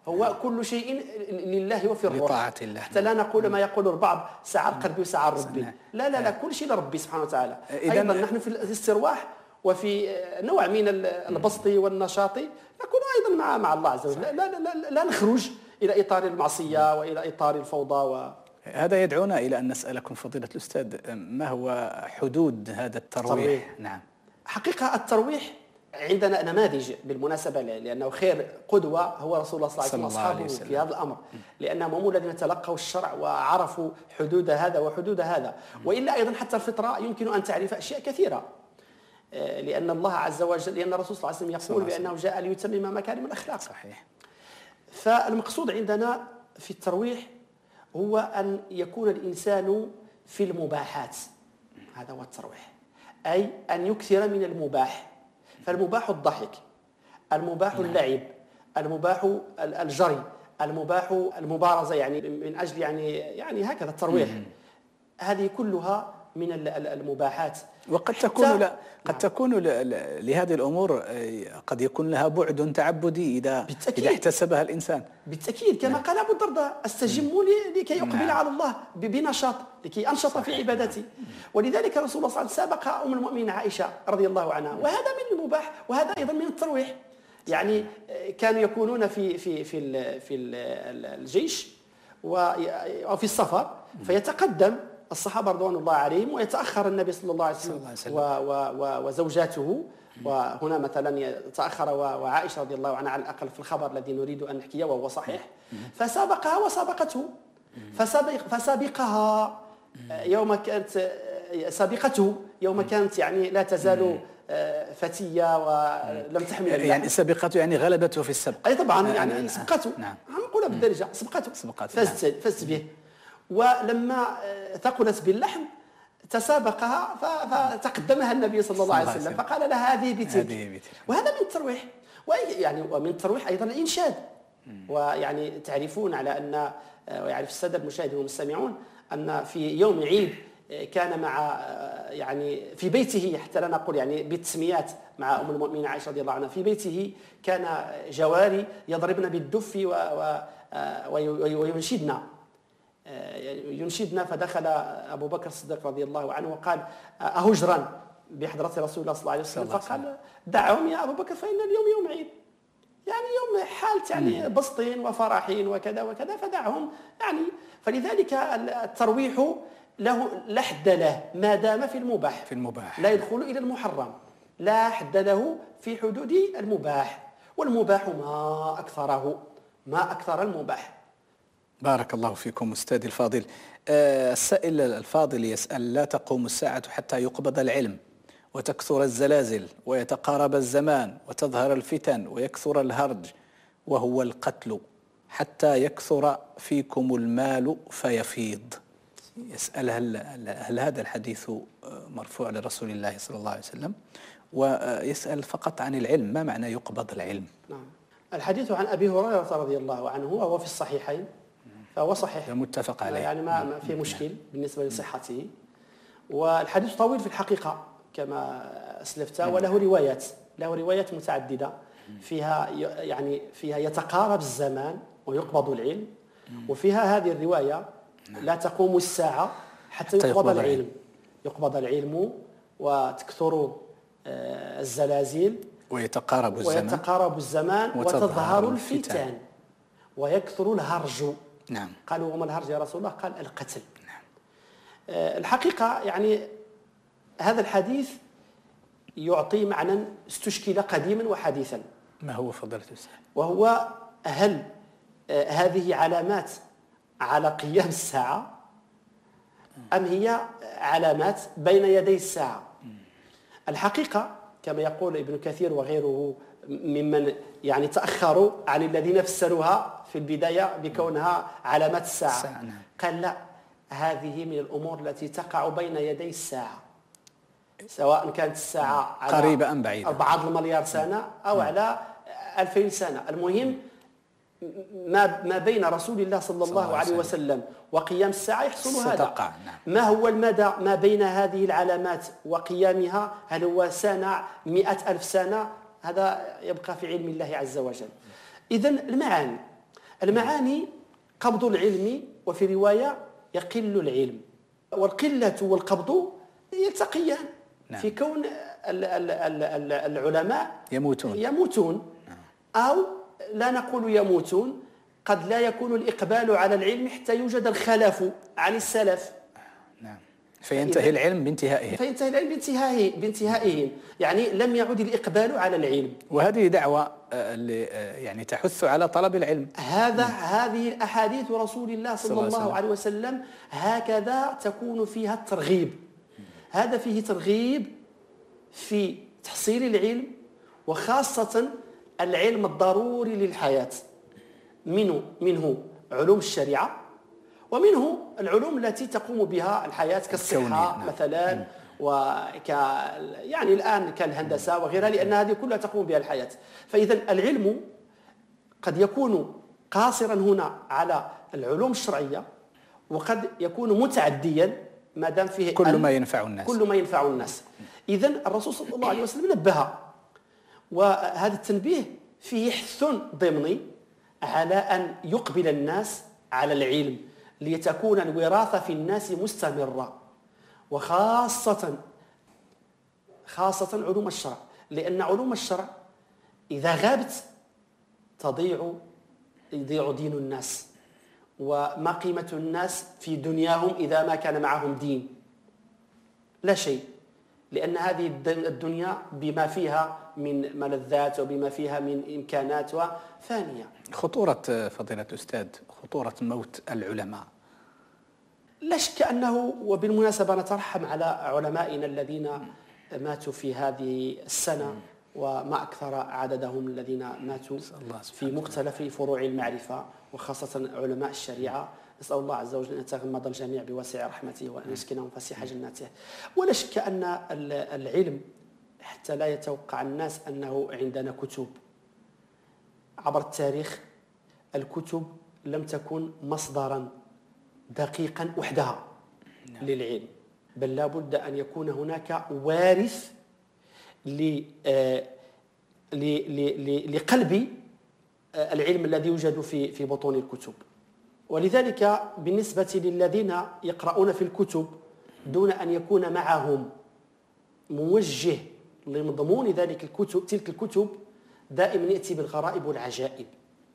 هو كل شيء لله وفي الروح، لطاعة الله. حتى لا نقول ما يقول البعض سعى القلب وسعى الرب. لا لا لا، كل شيء لربي سبحانه وتعالى. أيضا نحن في الاسترواح وفي نوع من البسط والنشاط نكون أيضا مع مع الله عز وجل. لا, لا, لا, لا نخرج إلى إطار المعصية وإلى إطار الفوضى و... هذا يدعونا إلى أن نسألكم فضيلة الأستاذ، ما هو حدود هذا الترويح؟ الترويح. نعم. حقيقة الترويح عندنا نماذج بالمناسبة، لأنه خير قدوة هو رسول الله صلى الله عليه وسلم في هذا الأمر، لأنهم هم الذين تلقوا الشرع وعرفوا حدود هذا وحدود هذا. وإلا أيضا حتى الفطرة يمكن أن تعرف أشياء كثيرة، لأن الله عز وجل، لأن الرسول صلى الله عليه وسلم يقول بأنه جاء ليتمم مكارم الأخلاق. صحيح. فالمقصود عندنا في الترويح هو أن يكون الإنسان في المباحات، هذا هو الترويح، أي أن يكثر من المباح. فالمباح الضحك، المباح اللعب، المباح الجري، المباح المبارزة، يعني من أجل يعني يعني هكذا الترويح. هذه كلها من المباحات. وقد تكون لا قد تكون لهذه الأمور قد يكون لها بعد تعبدي إذا بالتأكيد. إذا احتسبها الإنسان. بالتأكيد، كما قال أبو الدرداء: استجموا لكي أقبل على الله بنشاط، لكي أنشط في عبادتي. ولذلك رسول الله صلى الله عليه وسلم سابق أم المؤمنين عائشة رضي الله عنها، وهذا من المباح، وهذا أيضا من الترويح. يعني كانوا يكونون في في في في الجيش وفي السفر، فيتقدم الصحابة رضوان الله عليهم ويتأخر النبي صلى الله عليه وسلم وزوجاته، وهنا مثلا يتأخر وعائشة رضي الله عنها على الأقل في الخبر الذي نريد أن نحكيه وهو صحيح، فسابقها وسابقته، فسابق فسابقها يوم كانت سابقته يوم كانت يعني لا تزال فتية ولم تحمل اللحم. يعني سابقته يعني غلبته في السبق. أي طبعا، يعني سبقته، نعم، نقولها بالدرجة، سبقته، سبقته، فزت نعم. فزت به. ولما ثقلت باللحم تسابقها فتقدمها النبي صلى الله عليه وسلم فقال لها هذه بتلك. وهذا من الترويح، يعني ومن الترويح أيضا الإنشاد. ويعني تعرفون على أن، ويعرف السادة المشاهدين والمستمعون، أن في يوم عيد كان مع يعني في بيته، حتى لا نقول يعني بالتسميات، مع أم المؤمنين عائشة رضي الله عنها، في بيته كان جواري يضربن بالدف وينشدن ينشدنا. فدخل أبو بكر الصديق رضي الله عنه وقال: أهجرا بحضرة رسول الله صلى الله عليه وسلم؟ فقال: دعهم يا أبو بكر، فإن اليوم يوم عيد، يعني يوم حالة يعني بسط وفرح وكذا وكذا، فدعهم يعني. فلذلك الترويح له لا حد له ما دام في المباح، في المباح لا يدخل إلى المحرم، لا حد له في حدود المباح. والمباح ما أكثره، ما أكثر المباح. بارك الله فيكم أستاذي الفاضل. آه السائل الفاضل يسأل: لا تقوم الساعة حتى يقبض العلم وتكثر الزلازل ويتقارب الزمان وتظهر الفتن ويكثر الهرج وهو القتل حتى يكثر فيكم المال فيفيض. يسأل هل, هل هذا الحديث مرفوع لرسول الله صلى الله عليه وسلم؟ ويسأل فقط عن العلم، ما معنى يقبض العلم؟ نعم. الحديث عن أبي هريرة رضي الله عنه وهو في الصحيحين، فهو صحيح متفق عليه، يعني ما, ما في مشكل بالنسبة لصحته. والحديث طويل في الحقيقة كما أسلفت، وله روايات له روايات متعددة فيها يعني فيها يتقارب الزمان ويقبض العلم، وفيها هذه الرواية لا تقوم الساعة حتى يقبض العلم، يقبض العلم وتكثر الزلازل ويتقارب الزمان ويتقارب الزمان وتظهر الفتن ويكثر الهرج. نعم. قالوا: وما الهرج يا رسول الله؟ قال: القتل. نعم. الحقيقة يعني هذا الحديث يعطي معنى استشكل قديما وحديثا. ما هو فضيلة الأستاذ؟ وهو: هل هذه علامات على قيام الساعة أم هي علامات بين يدي الساعة؟ الحقيقة كما يقول ابن كثير وغيره ممن يعني تأخروا عن الذين فسروها في البداية بكونها علامات الساعة، الساعة نعم. قال: لا، هذه من الأمور التي تقع بين يدي الساعة، سواء كانت الساعة على قريبة أم بعيدة، بعض المليار سنة أو نعم. على ألفين سنة. المهم ما ما بين رسول الله صلى الله, الله عليه وسلم وقيام الساعة يحصل هذا. نعم. ما هو المدى ما بين هذه العلامات وقيامها؟ هل هو سنة، مئة ألف سنة؟ هذا يبقى في علم الله عز وجل. إذن المعاني المعاني قبض العلم، وفي رواية يقل العلم، والقلة والقبض يلتقيان نعم. في كون ال ال ال ال العلماء يموتون يموتون أو لا نقول يموتون، قد لا يكون الإقبال على العلم حتى يوجد الخلف عن السلف نعم. فينتهي العلم بانتهائه فينتهي العلم بانتهائه بانتهائهم يعني لم يعد الإقبال على العلم. وهذه دعوة اللي يعني تحث على طلب العلم. هذا هذه الأحاديث رسول الله صلى الله, الله عليه وسلم هكذا تكون فيها الترغيب. هذا فيه ترغيب في تحصيل العلم، وخاصة العلم الضروري للحياة، منه منه علوم الشريعة، ومنه العلوم التي تقوم بها الحياة كالصحة نعم. مثلا وك يعني الآن كالهندسة وغيرها، لأن هذه كلها تقوم بها الحياة. فإذا العلم قد يكون قاصرا هنا على العلوم الشرعية، وقد يكون متعديا ما دام فيه كل ما ينفع الناس كل ما ينفع الناس. إذا الرسول صلى الله عليه وسلم نبه، وهذا التنبيه فيه حث ضمني على أن يقبل الناس على العلم لتكون الوراثة في الناس مستمرة، وخاصة خاصة علوم الشرع، لأن علوم الشرع إذا غابت تضيع يضيع دين الناس، وما قيمة الناس في دنياهم إذا ما كان معهم دين؟ لا شيء، لأن هذه الدنيا بما فيها من ملذات وبما فيها من إمكانات فانية. خطورة فضيلة الأستاذ، خطورة موت العلماء. لا شك أنه، وبالمناسبة نترحم على علمائنا الذين ماتوا في هذه السنة، وما أكثر عددهم الذين ماتوا في مختلف فروع المعرفة، وخاصة علماء الشريعة. نسأل الله عز وجل أن يتغمد الجميع بواسع رحمته وأن يسكنهم فسيح جناته. ولا شك أن العلم حتى لا يتوقع الناس أنه عندنا كتب. عبر التاريخ الكتب لم تكن مصدرا دقيقا وحدها للعلم، بل لا بد أن يكون هناك وارث لقلب العلم الذي يوجد في في بطون الكتب. ولذلك بالنسبة للذين يقرؤون في الكتب دون أن يكون معهم موجه لمضمون ذلك الكتب تلك الكتب دائما يأتي بالغرائب والعجائب.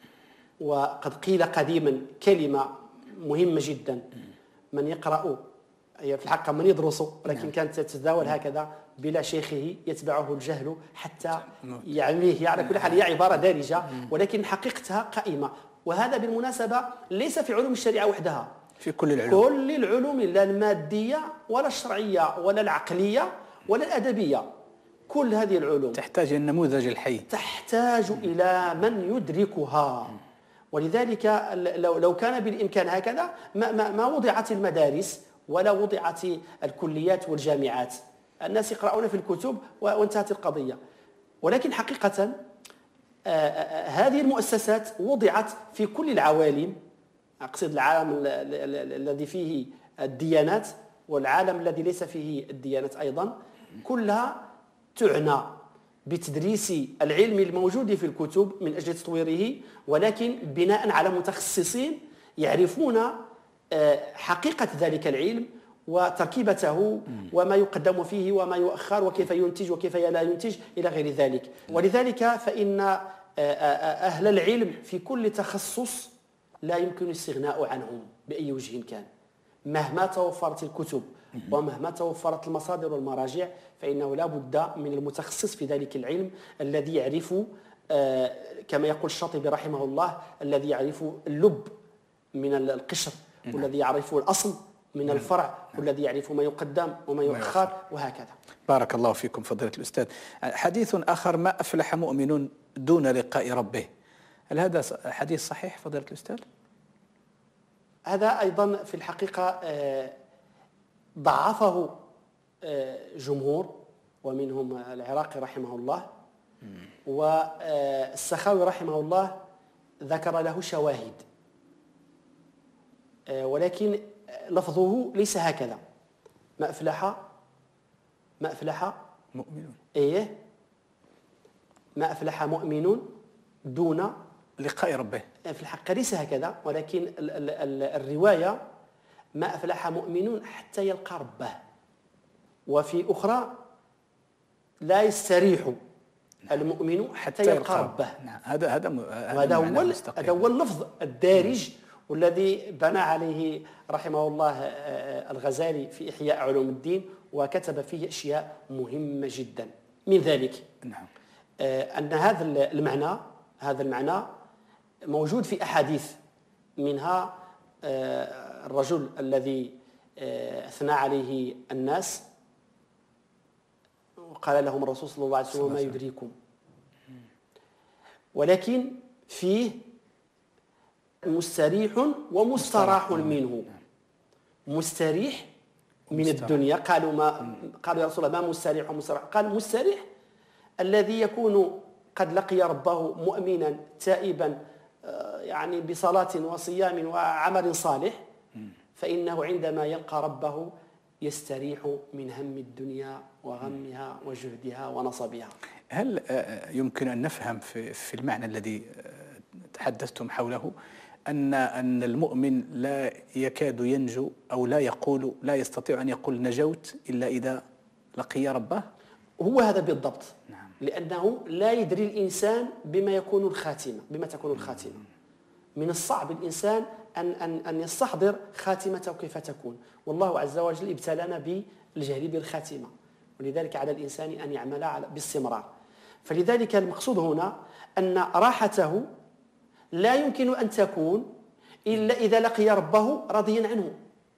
وقد قيل قديما كلمة مهمة جدا: من يقرأ، هي في الحقيقة من يدرس، ولكن كانت تتداول هكذا: بلا شيخه يتبعه الجهل حتى يعميه. على كل حال هي عبارة دارجة، ولكن حقيقتها قائمة. وهذا بالمناسبة ليس في علوم الشريعة وحدها، في كل العلوم، كل العلوم، لا المادية ولا الشرعية ولا العقلية ولا الأدبية. كل هذه العلوم تحتاج إلى النموذج الحي، تحتاج إلى من يدركها. ولذلك لو لو كان بالإمكان هكذا ما, ما, ما وضعت المدارس ولا وضعت الكليات والجامعات. الناس يقرؤون في الكتب وانتهت القضية. ولكن حقيقة هذه المؤسسات وضعت في كل العوالم، أقصد العالم الذي فيه الديانات والعالم الذي ليس فيه الديانات أيضا، كلها تعنى بتدريس العلم الموجود في الكتب من أجل تطويره، ولكن بناء على متخصصين يعرفون حقيقة ذلك العلم وتركيبته وما يقدم فيه وما يؤخر وكيف ينتج وكيف لا ينتج إلى غير ذلك. ولذلك فإن أهل العلم في كل تخصص لا يمكن الاستغناء عنهم بأي وجه كان، مهما توفرت الكتب ومهما توفرت المصادر والمراجع، فإنه لا بد من المتخصص في ذلك العلم الذي يعرف كما يقول الشاطبي رحمه الله: الذي يعرف اللب من القشر، والذي يعرف الأصل من الفرع، والذي يعرف ما يقدم وما يؤخر، وهكذا. بارك الله فيكم فضيلة الأستاذ. حديث آخر: ما أفلح مؤمن دون لقاء ربه. هل هذا حديث صحيح فضيلة الأستاذ؟ هذا أيضا في الحقيقة ضعفه جمهور، ومنهم العراقي رحمه الله، والسخاوي رحمه الله ذكر له شواهد، ولكن لفظه ليس هكذا: ما أفلح ما أفلح مؤمن، إيه ما أفلح مؤمن دون لقاء ربه. في الحقيقة ليس هكذا، ولكن ال ال ال الرواية ما أفلح مؤمن حتى يلقى ربه، وفي أخرى لا يستريح المؤمن حتى, حتى يلقى ربه. نعم. هذا هذا هذا هو هذا هو اللفظ الدارج والذي بنى عليه رحمه الله الغزالي في إحياء علوم الدين، وكتب فيه أشياء مهمة جدا. من ذلك نعم. أن هذا المعنى هذا المعنى موجود في أحاديث، منها الرجل الذي أثنى عليه الناس وقال لهم الرسول صلى الله عليه وسلم ما يدريكم، ولكن فيه مستريح ومستراح منه. مستريح من الدنيا، قالوا ما قالوا يا رسول الله ما مستريح ومستراح؟ قال مستريح الذي يكون قد لقي ربه مؤمنا تائبا يعني بصلاة وصيام وعمل صالح، فإنه عندما يلقى ربه يستريح من هم الدنيا وغمها وجهدها ونصبها. هل يمكن أن نفهم في المعنى الذي تحدثتم حوله أن أن المؤمن لا يكاد ينجو أو لا يقول لا يستطيع أن يقول نجوت إلا إذا لقي ربه؟ هو هذا بالضبط. نعم. لأنه لا يدري الإنسان بما يكون الخاتمة بما تكون الخاتمة. من الصعب الإنسان أن أن أن يستحضر خاتمته كيف تكون، والله عز وجل ابتلانا بالجهل بالخاتمة، ولذلك على الإنسان أن يعمل باستمرار. فلذلك المقصود هنا أن راحته لا يمكن أن تكون إلا إذا لقي ربه راضيا عنه.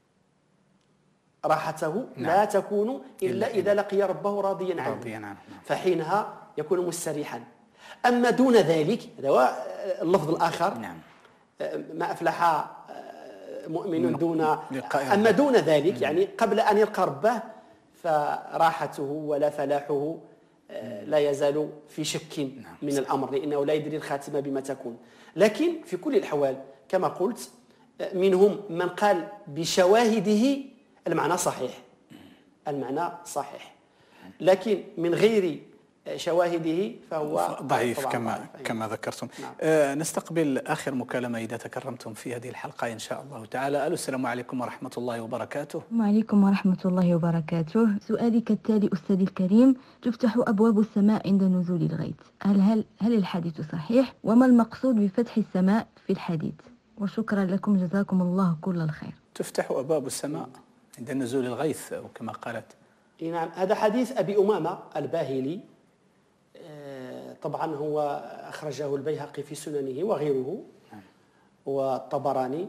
راحته نعم. لا تكون إلا إذا لقي ربه راضيا عنه, راضيا عنه. فحينها يكون مستريحا. أما دون ذلك، هذا هو اللفظ الآخر نعم. ما أفلح مؤمن دون، أما دون ذلك مم. يعني قبل أن يلقى ربه فراحته ولا فلاحه لا يزال في شك نعم. من الأمر، لأنه لا يدري الخاتمة بما تكون. لكن في كل الأحوال كما قلت منهم من قال بشواهده المعنى صحيح، المعنى صحيح، لكن من غير شواهده فهو ضعيف كما ضعيف. كما ذكرتم. نعم. آه نستقبل آخر مكالمة إذا تكرمتم في هذه الحلقة إن شاء الله تعالى. ألو، السلام عليكم ورحمة الله وبركاته. وعليكم ورحمة الله وبركاته. سؤالي كالتالي أستاذي الكريم: تفتح أبواب السماء عند نزول الغيث، هل هل هل الحديث صحيح؟ وما المقصود بفتح السماء في الحديث؟ وشكرا لكم، جزاكم الله كل الخير. تفتح أبواب السماء عند نزول الغيث كما قالت. نعم، هذا حديث أبي أمامة الباهلي، طبعا هو أخرجه البيهقي في سننه وغيره والطبراني،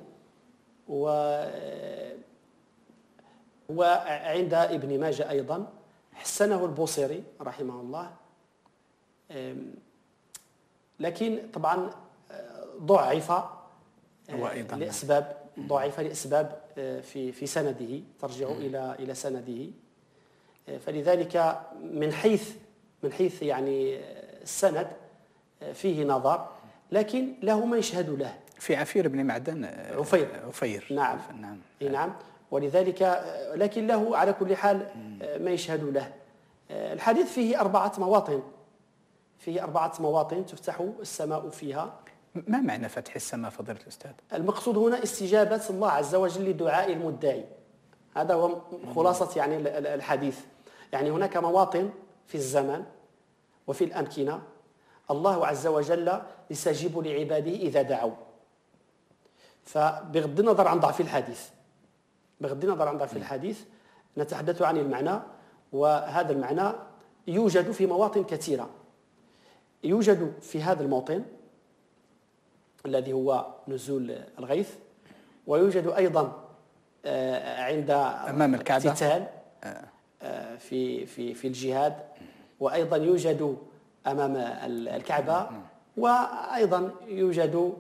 وعند ابن ماجه أيضا، حسنه البوصيري رحمه الله، لكن طبعا ضعف لأسباب ضعف لأسباب في في سنده ترجع إلى إلى سنده. فلذلك من حيث من حيث يعني السند فيه نظر، لكن له ما يشهد له. في عفير بن معدن عفير عفير نعم نعم نعم ولذلك لكن له على كل حال ما يشهد له. الحديث فيه أربعة مواطن فيه أربعة مواطن تفتح السماء فيها. ما معنى فتح السماء فضيلة الأستاذ؟ المقصود هنا استجابة الله عز وجل لدعاء المدعي، هذا هو خلاصة يعني الحديث. يعني هناك مواطن في الزمان وفي الأمكنة الله عز وجل يستجيب لعباده إذا دعوا. فبغض النظر عن ضعف الحديث بغض النظر عن ضعف الحديث نتحدث عن المعنى، وهذا المعنى يوجد في مواطن كثيرة. يوجد في هذا الموطن الذي هو نزول الغيث، ويوجد أيضا عند أمام الكعبة اقتتال في في في الجهاد، وأيضا يوجد أمام الكعبة، وأيضا يوجد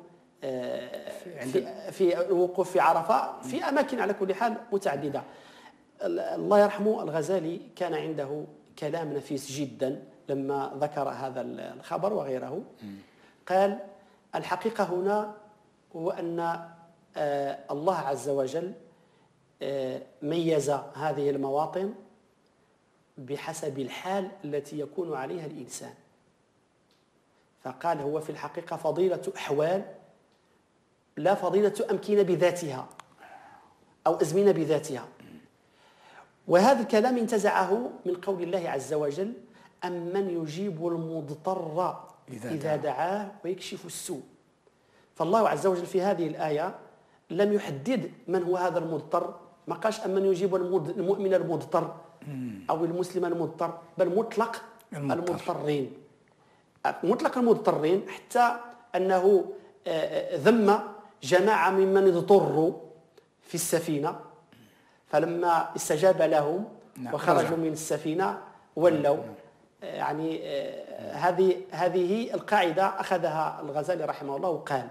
في في الوقوف في عرفة، في أماكن على كل حال متعددة. الله يرحمه الغزالي كان عنده كلام نفيس جدا لما ذكر هذا الخبر وغيره. قال: الحقيقة هنا هو أن الله عز وجل ميز هذه المواطن بحسب الحال التي يكون عليها الإنسان. فقال هو في الحقيقة فضيلة أحوال لا فضيلة أمكنة بذاتها أو أزمنة بذاتها. وهذا الكلام انتزعه من قول الله عز وجل: أمن يجيب المضطر إذا دعاه ويكشف السوء. فالله عز وجل في هذه الآية لم يحدد من هو هذا المضطر، ما قالش أمن يجيب المؤمن المضطر أو المسلم المضطر، بل مطلق المضطرين، مطلق المضطرين، حتى أنه ذم جماعة ممن اضطروا في السفينة، فلما استجاب لهم وخرجوا من السفينة ولوا. يعني هذه هذه القاعدة أخذها الغزالي رحمه الله وقال: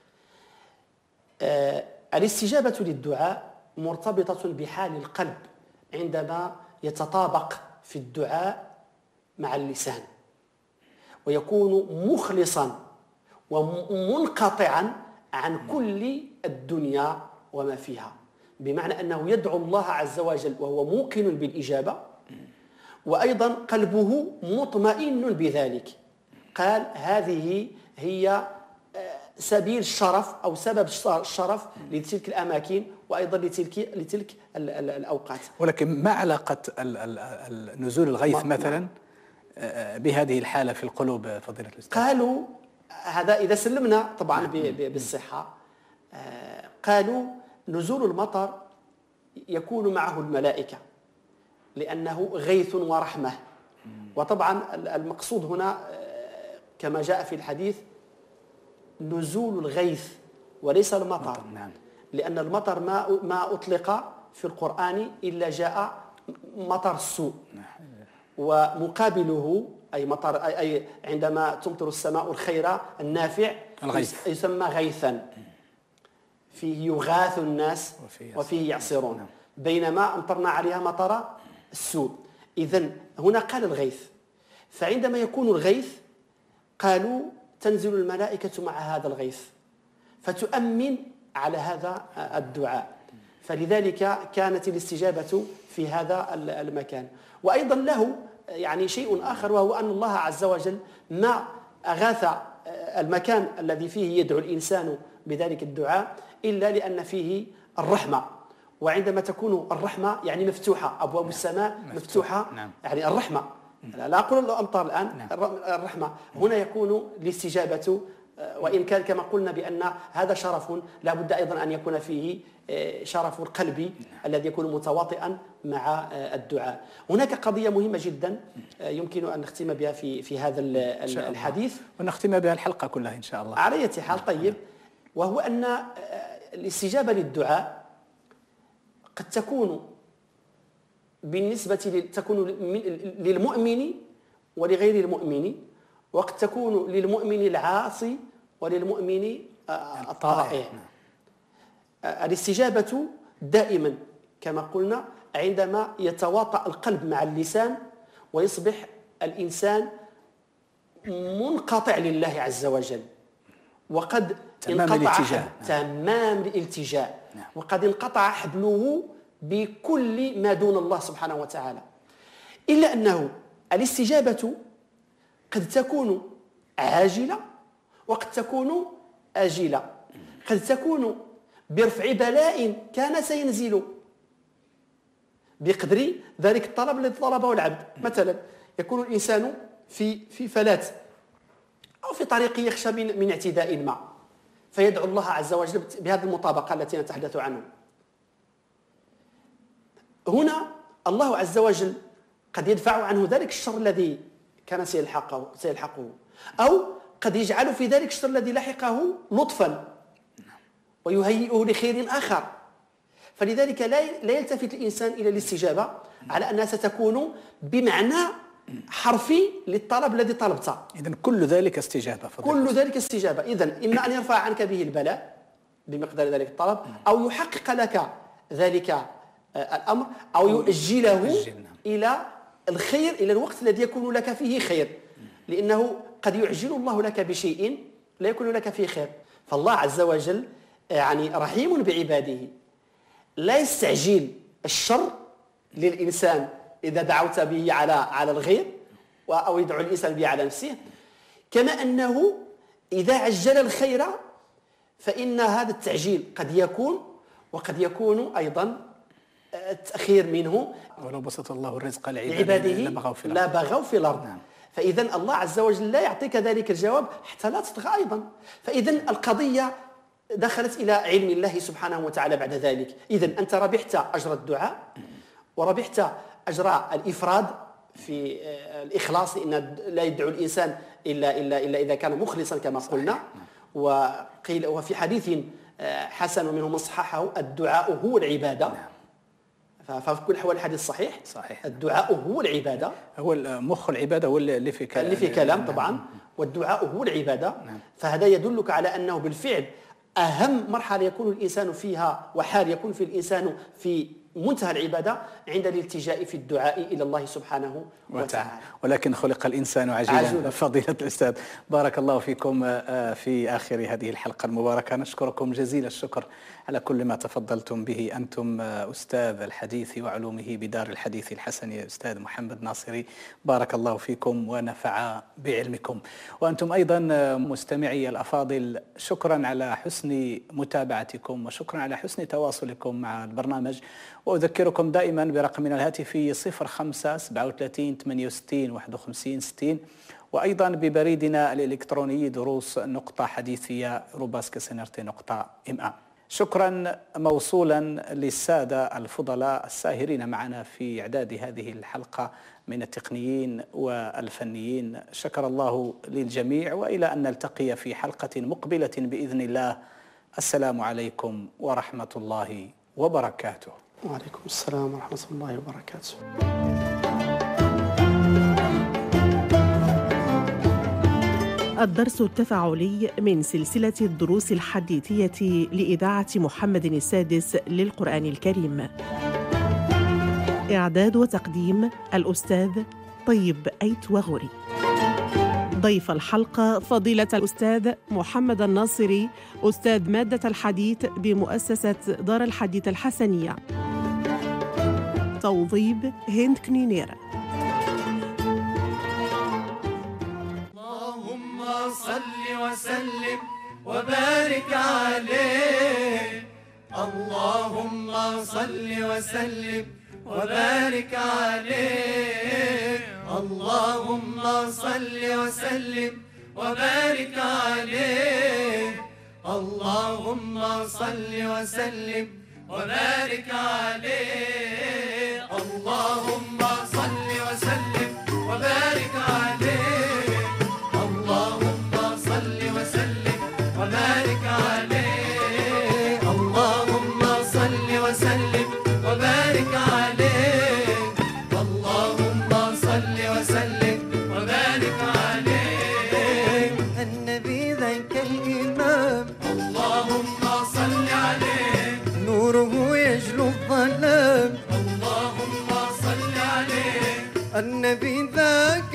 الاستجابة للدعاء مرتبطة بحال القلب عندما يتطابق في الدعاء مع اللسان، ويكون مخلصا ومنقطعا عن كل الدنيا وما فيها، بمعنى أنه يدعو الله عز وجل وهو موقن بالإجابة، وأيضا قلبه مطمئن بذلك. قال: هذه هي سبيل الشرف أو سبب الشرف لتلك الأماكن وأيضا لتلك لتلك الأوقات. ولكن ما علاقة نزول الغيث مثلا بهذه الحالة في القلوب فضيلة الأستاذ؟ قالوا هذا إذا سلمنا طبعا بالصحة. قالوا نزول المطر يكون معه الملائكة لأنه غيث ورحمة، وطبعا المقصود هنا كما جاء في الحديث نزول الغيث وليس المطر، لأن المطر ما ما أطلق في القرآن إلا جاء مطر السوء، ومقابله أي مطر أي عندما تمطر السماء الخير النافع الغيث يسمى غيثا، فيه يغاث الناس وفيه يعصرون، بينما أمطرنا عليها مطر السوء. إذن هنا قال الغيث، فعندما يكون الغيث قالوا تنزل الملائكة مع هذا الغيث فتؤمن على هذا الدعاء، فلذلك كانت الاستجابة في هذا المكان. وأيضا له يعني شيء آخر، وهو أن الله عز وجل ما أغاث المكان الذي فيه يدعو الإنسان بذلك الدعاء إلا لأن فيه الرحمة، وعندما تكون الرحمة يعني مفتوحة، أبواب السماء مفتوحة، يعني الرحمة، لا أقول الأمطار الآن، الرحمة هنا يكون الاستجابة، وإن كان كما قلنا بأن هذا شرف لا بد أيضا أن يكون فيه شرف القلب الذي يكون متواطئا مع الدعاء. هناك قضية مهمة جدا يمكن أن نختم بها في في هذا الحديث ونختم بها الحلقة كلها إن شاء الله. على أي حال طيب، وهو أن الاستجابة للدعاء قد تكون بالنسبة تكون للمؤمن ولغير المؤمن، وقد تكون للمؤمن العاصي وللمؤمن الطائع. الاستجابة دائما كما قلنا عندما يتواطأ القلب مع اللسان ويصبح الإنسان منقطع لله عز وجل، وقد تمام الالتجاء تمام الالتجاء وقد انقطع حبله بكل ما دون الله سبحانه وتعالى. إلا أنه الاستجابة قد تكون عاجلة وقد تكون آجلة، قد تكون برفع بلاء كان سينزل بقدر ذلك الطلب الذي طلبه العبد. مثلا يكون الإنسان في في فلاة أو في طريق يخشى من من اعتداء ما، فيدعو الله عز وجل بهذه المطابقة التي نتحدث عنها. هنا الله عز وجل قد يدفع عنه ذلك الشر الذي كان سيلحقه سيلحقه أو قد يجعل في ذلك الشر الذي لحقه لطفا ويهيئه لخير آخر. فلذلك لا يلتفت الإنسان إلى الاستجابة على أنها ستكون بمعنى حرفي للطلب الذي طلبته. إذن كل ذلك استجابة. كل ذلك استجابة. إذن إما أن يرفع عنك به البلاء بمقدار ذلك الطلب، أو يحقق لك ذلك الأمر، أو يؤجله إلى الخير، إلى الوقت الذي يكون لك فيه خير، لأنه قد يعجل الله لك بشيء لا يكون لك فيه خير. فالله عز وجل يعني رحيم بعباده، لا يستعجل الشر للإنسان إذا دعوت به على على الغير أو يدعو الإنسان به على نفسه، كما أنه إذا عجل الخير فإن هذا التعجيل قد يكون وقد يكون أيضا التأخير منه. ولو بسط الله الرزق لعباده لا بغوا في الأرض. نعم. فإذا الله عز وجل لا يعطيك ذلك الجواب حتى لا تطغى أيضا. فإذا القضية دخلت إلى علم الله سبحانه وتعالى بعد ذلك. إذا أنت ربحت أجر الدعاء وربحت أجر الإفراد في الإخلاص، لأن لا يدعو الإنسان إلا إلا إلا إذا كان مخلصا كما قلنا. وقيل وفي حديث حسن ومنه من صححه الدعاء هو العبادة. ففي كل الأحوال الحديث صحيح. صحيح. الدعاء هو العبادة، هو مخ العبادة، هو اللي في كلام اللي في كلام طبعا. والدعاء هو العبادة. فهذا يدلك على أنه بالفعل أهم مرحلة يكون الإنسان فيها وحال يكون في الإنسان في منتهى العبادة عند الالتجاء في الدعاء إلى الله سبحانه وتعالى. ولكن خلق الإنسان عجولا. عجولا. فضيلة الأستاذ، بارك الله فيكم في آخر هذه الحلقة المباركة. نشكركم جزيل الشكر على كل ما تفضلتم به أنتم أستاذ الحديث وعلومه بدار الحديث الحسني أستاذ محمد ناصري، بارك الله فيكم ونفع بعلمكم. وأنتم أيضا مستمعي الأفاضل، شكرا على حسن متابعتكم وشكرا على حسن تواصلكم مع البرنامج. وأذكركم دائما برقمنا الهاتفي صفر خمسة سبعة وثلاثين ثمانية وستين واحد وخمسين ستين، وأيضا ببريدنا الإلكتروني دروس نقطة حديثية روباسكسنرتي نقطة ام ام. شكرا موصولا للسادة الفضلاء الساهرين معنا في إعداد هذه الحلقة من التقنيين والفنيين. شكر الله للجميع، وإلى أن نلتقي في حلقة مقبلة بإذن الله. السلام عليكم ورحمة الله وبركاته. وعليكم السلام ورحمة الله وبركاته. الدرس التفاعلي من سلسلة الدروس الحديثية لإذاعة محمد السادس للقرآن الكريم. إعداد وتقديم الأستاذ طيب أيت وغوري. ضيف الحلقة فضيلة الأستاذ محمد الناصري، أستاذ مادة الحديث بمؤسسة دار الحديث الحسنية. توظيب هند كنينير. اللهم صل وسلم وبارك عليه، اللهم صل وسلم وبارك عليه، اللهم صل وسلم وبارك عليه، اللهم صل وسلم وبارك عليه، اللهم صل وسلم وبارك عليه، اللهم صل وسلم وبارك عليه، اللهم صل وسلم وبارك عليه، اللهم صل وسلم وبارك عليه. النبي ذاك الإمام اللهم صل عليه، نوره يجلو الظلام اللهم صل عليه. النبي ذاك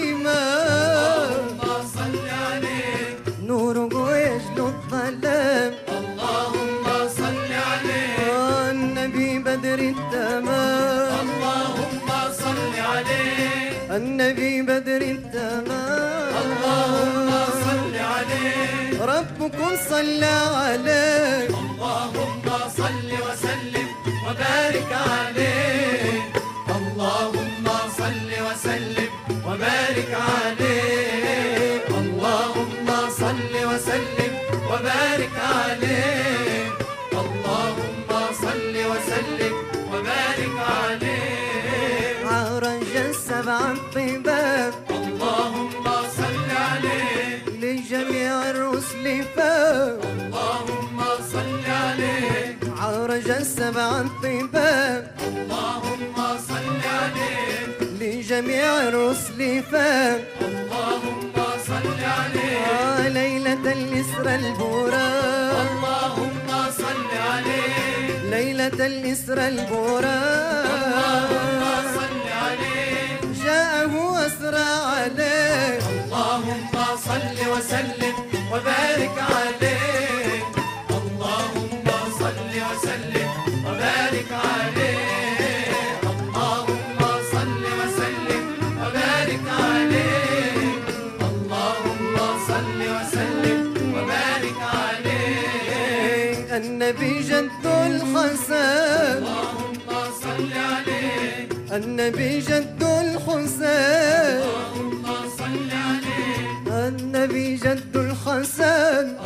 الإمام اللهم صل عليه، نوره يجلو الظلام اللهم صل عليه. النبي بدر التمام اللهم صل عليه، النبي بدر التمام اللهم صل عليه. ربكم صلى عليه، اللهم صل وسلم وبارك عليه، اللهم صل وسلم وبارك عليه، اللهم صل وسلم وبارك عليه، اللهم صل وسلم وبارك عليه. عرج السبع الطباب اللهم صل عليه، لجميع الرسل فاب اللهم صل عليه. عرج السبع الطباب اللهم صل عليه، لجميع الرسل فاب اللهم صل عليه. ليلة الإسرى البراق اللهم صل عليه، ليلة الإسرى البراق اللهم صل عليه. جاءه وأسرى عليه، اللهم صل وسلم وبارك عليه، اللهم صل وسلم وبارك عليه، اللهم صل وسلم وبارك عليه، اللهم النبي جد الحسن اللهم صل عليه النبي جد الحسين اللهم صل عليه النبي جد الحسن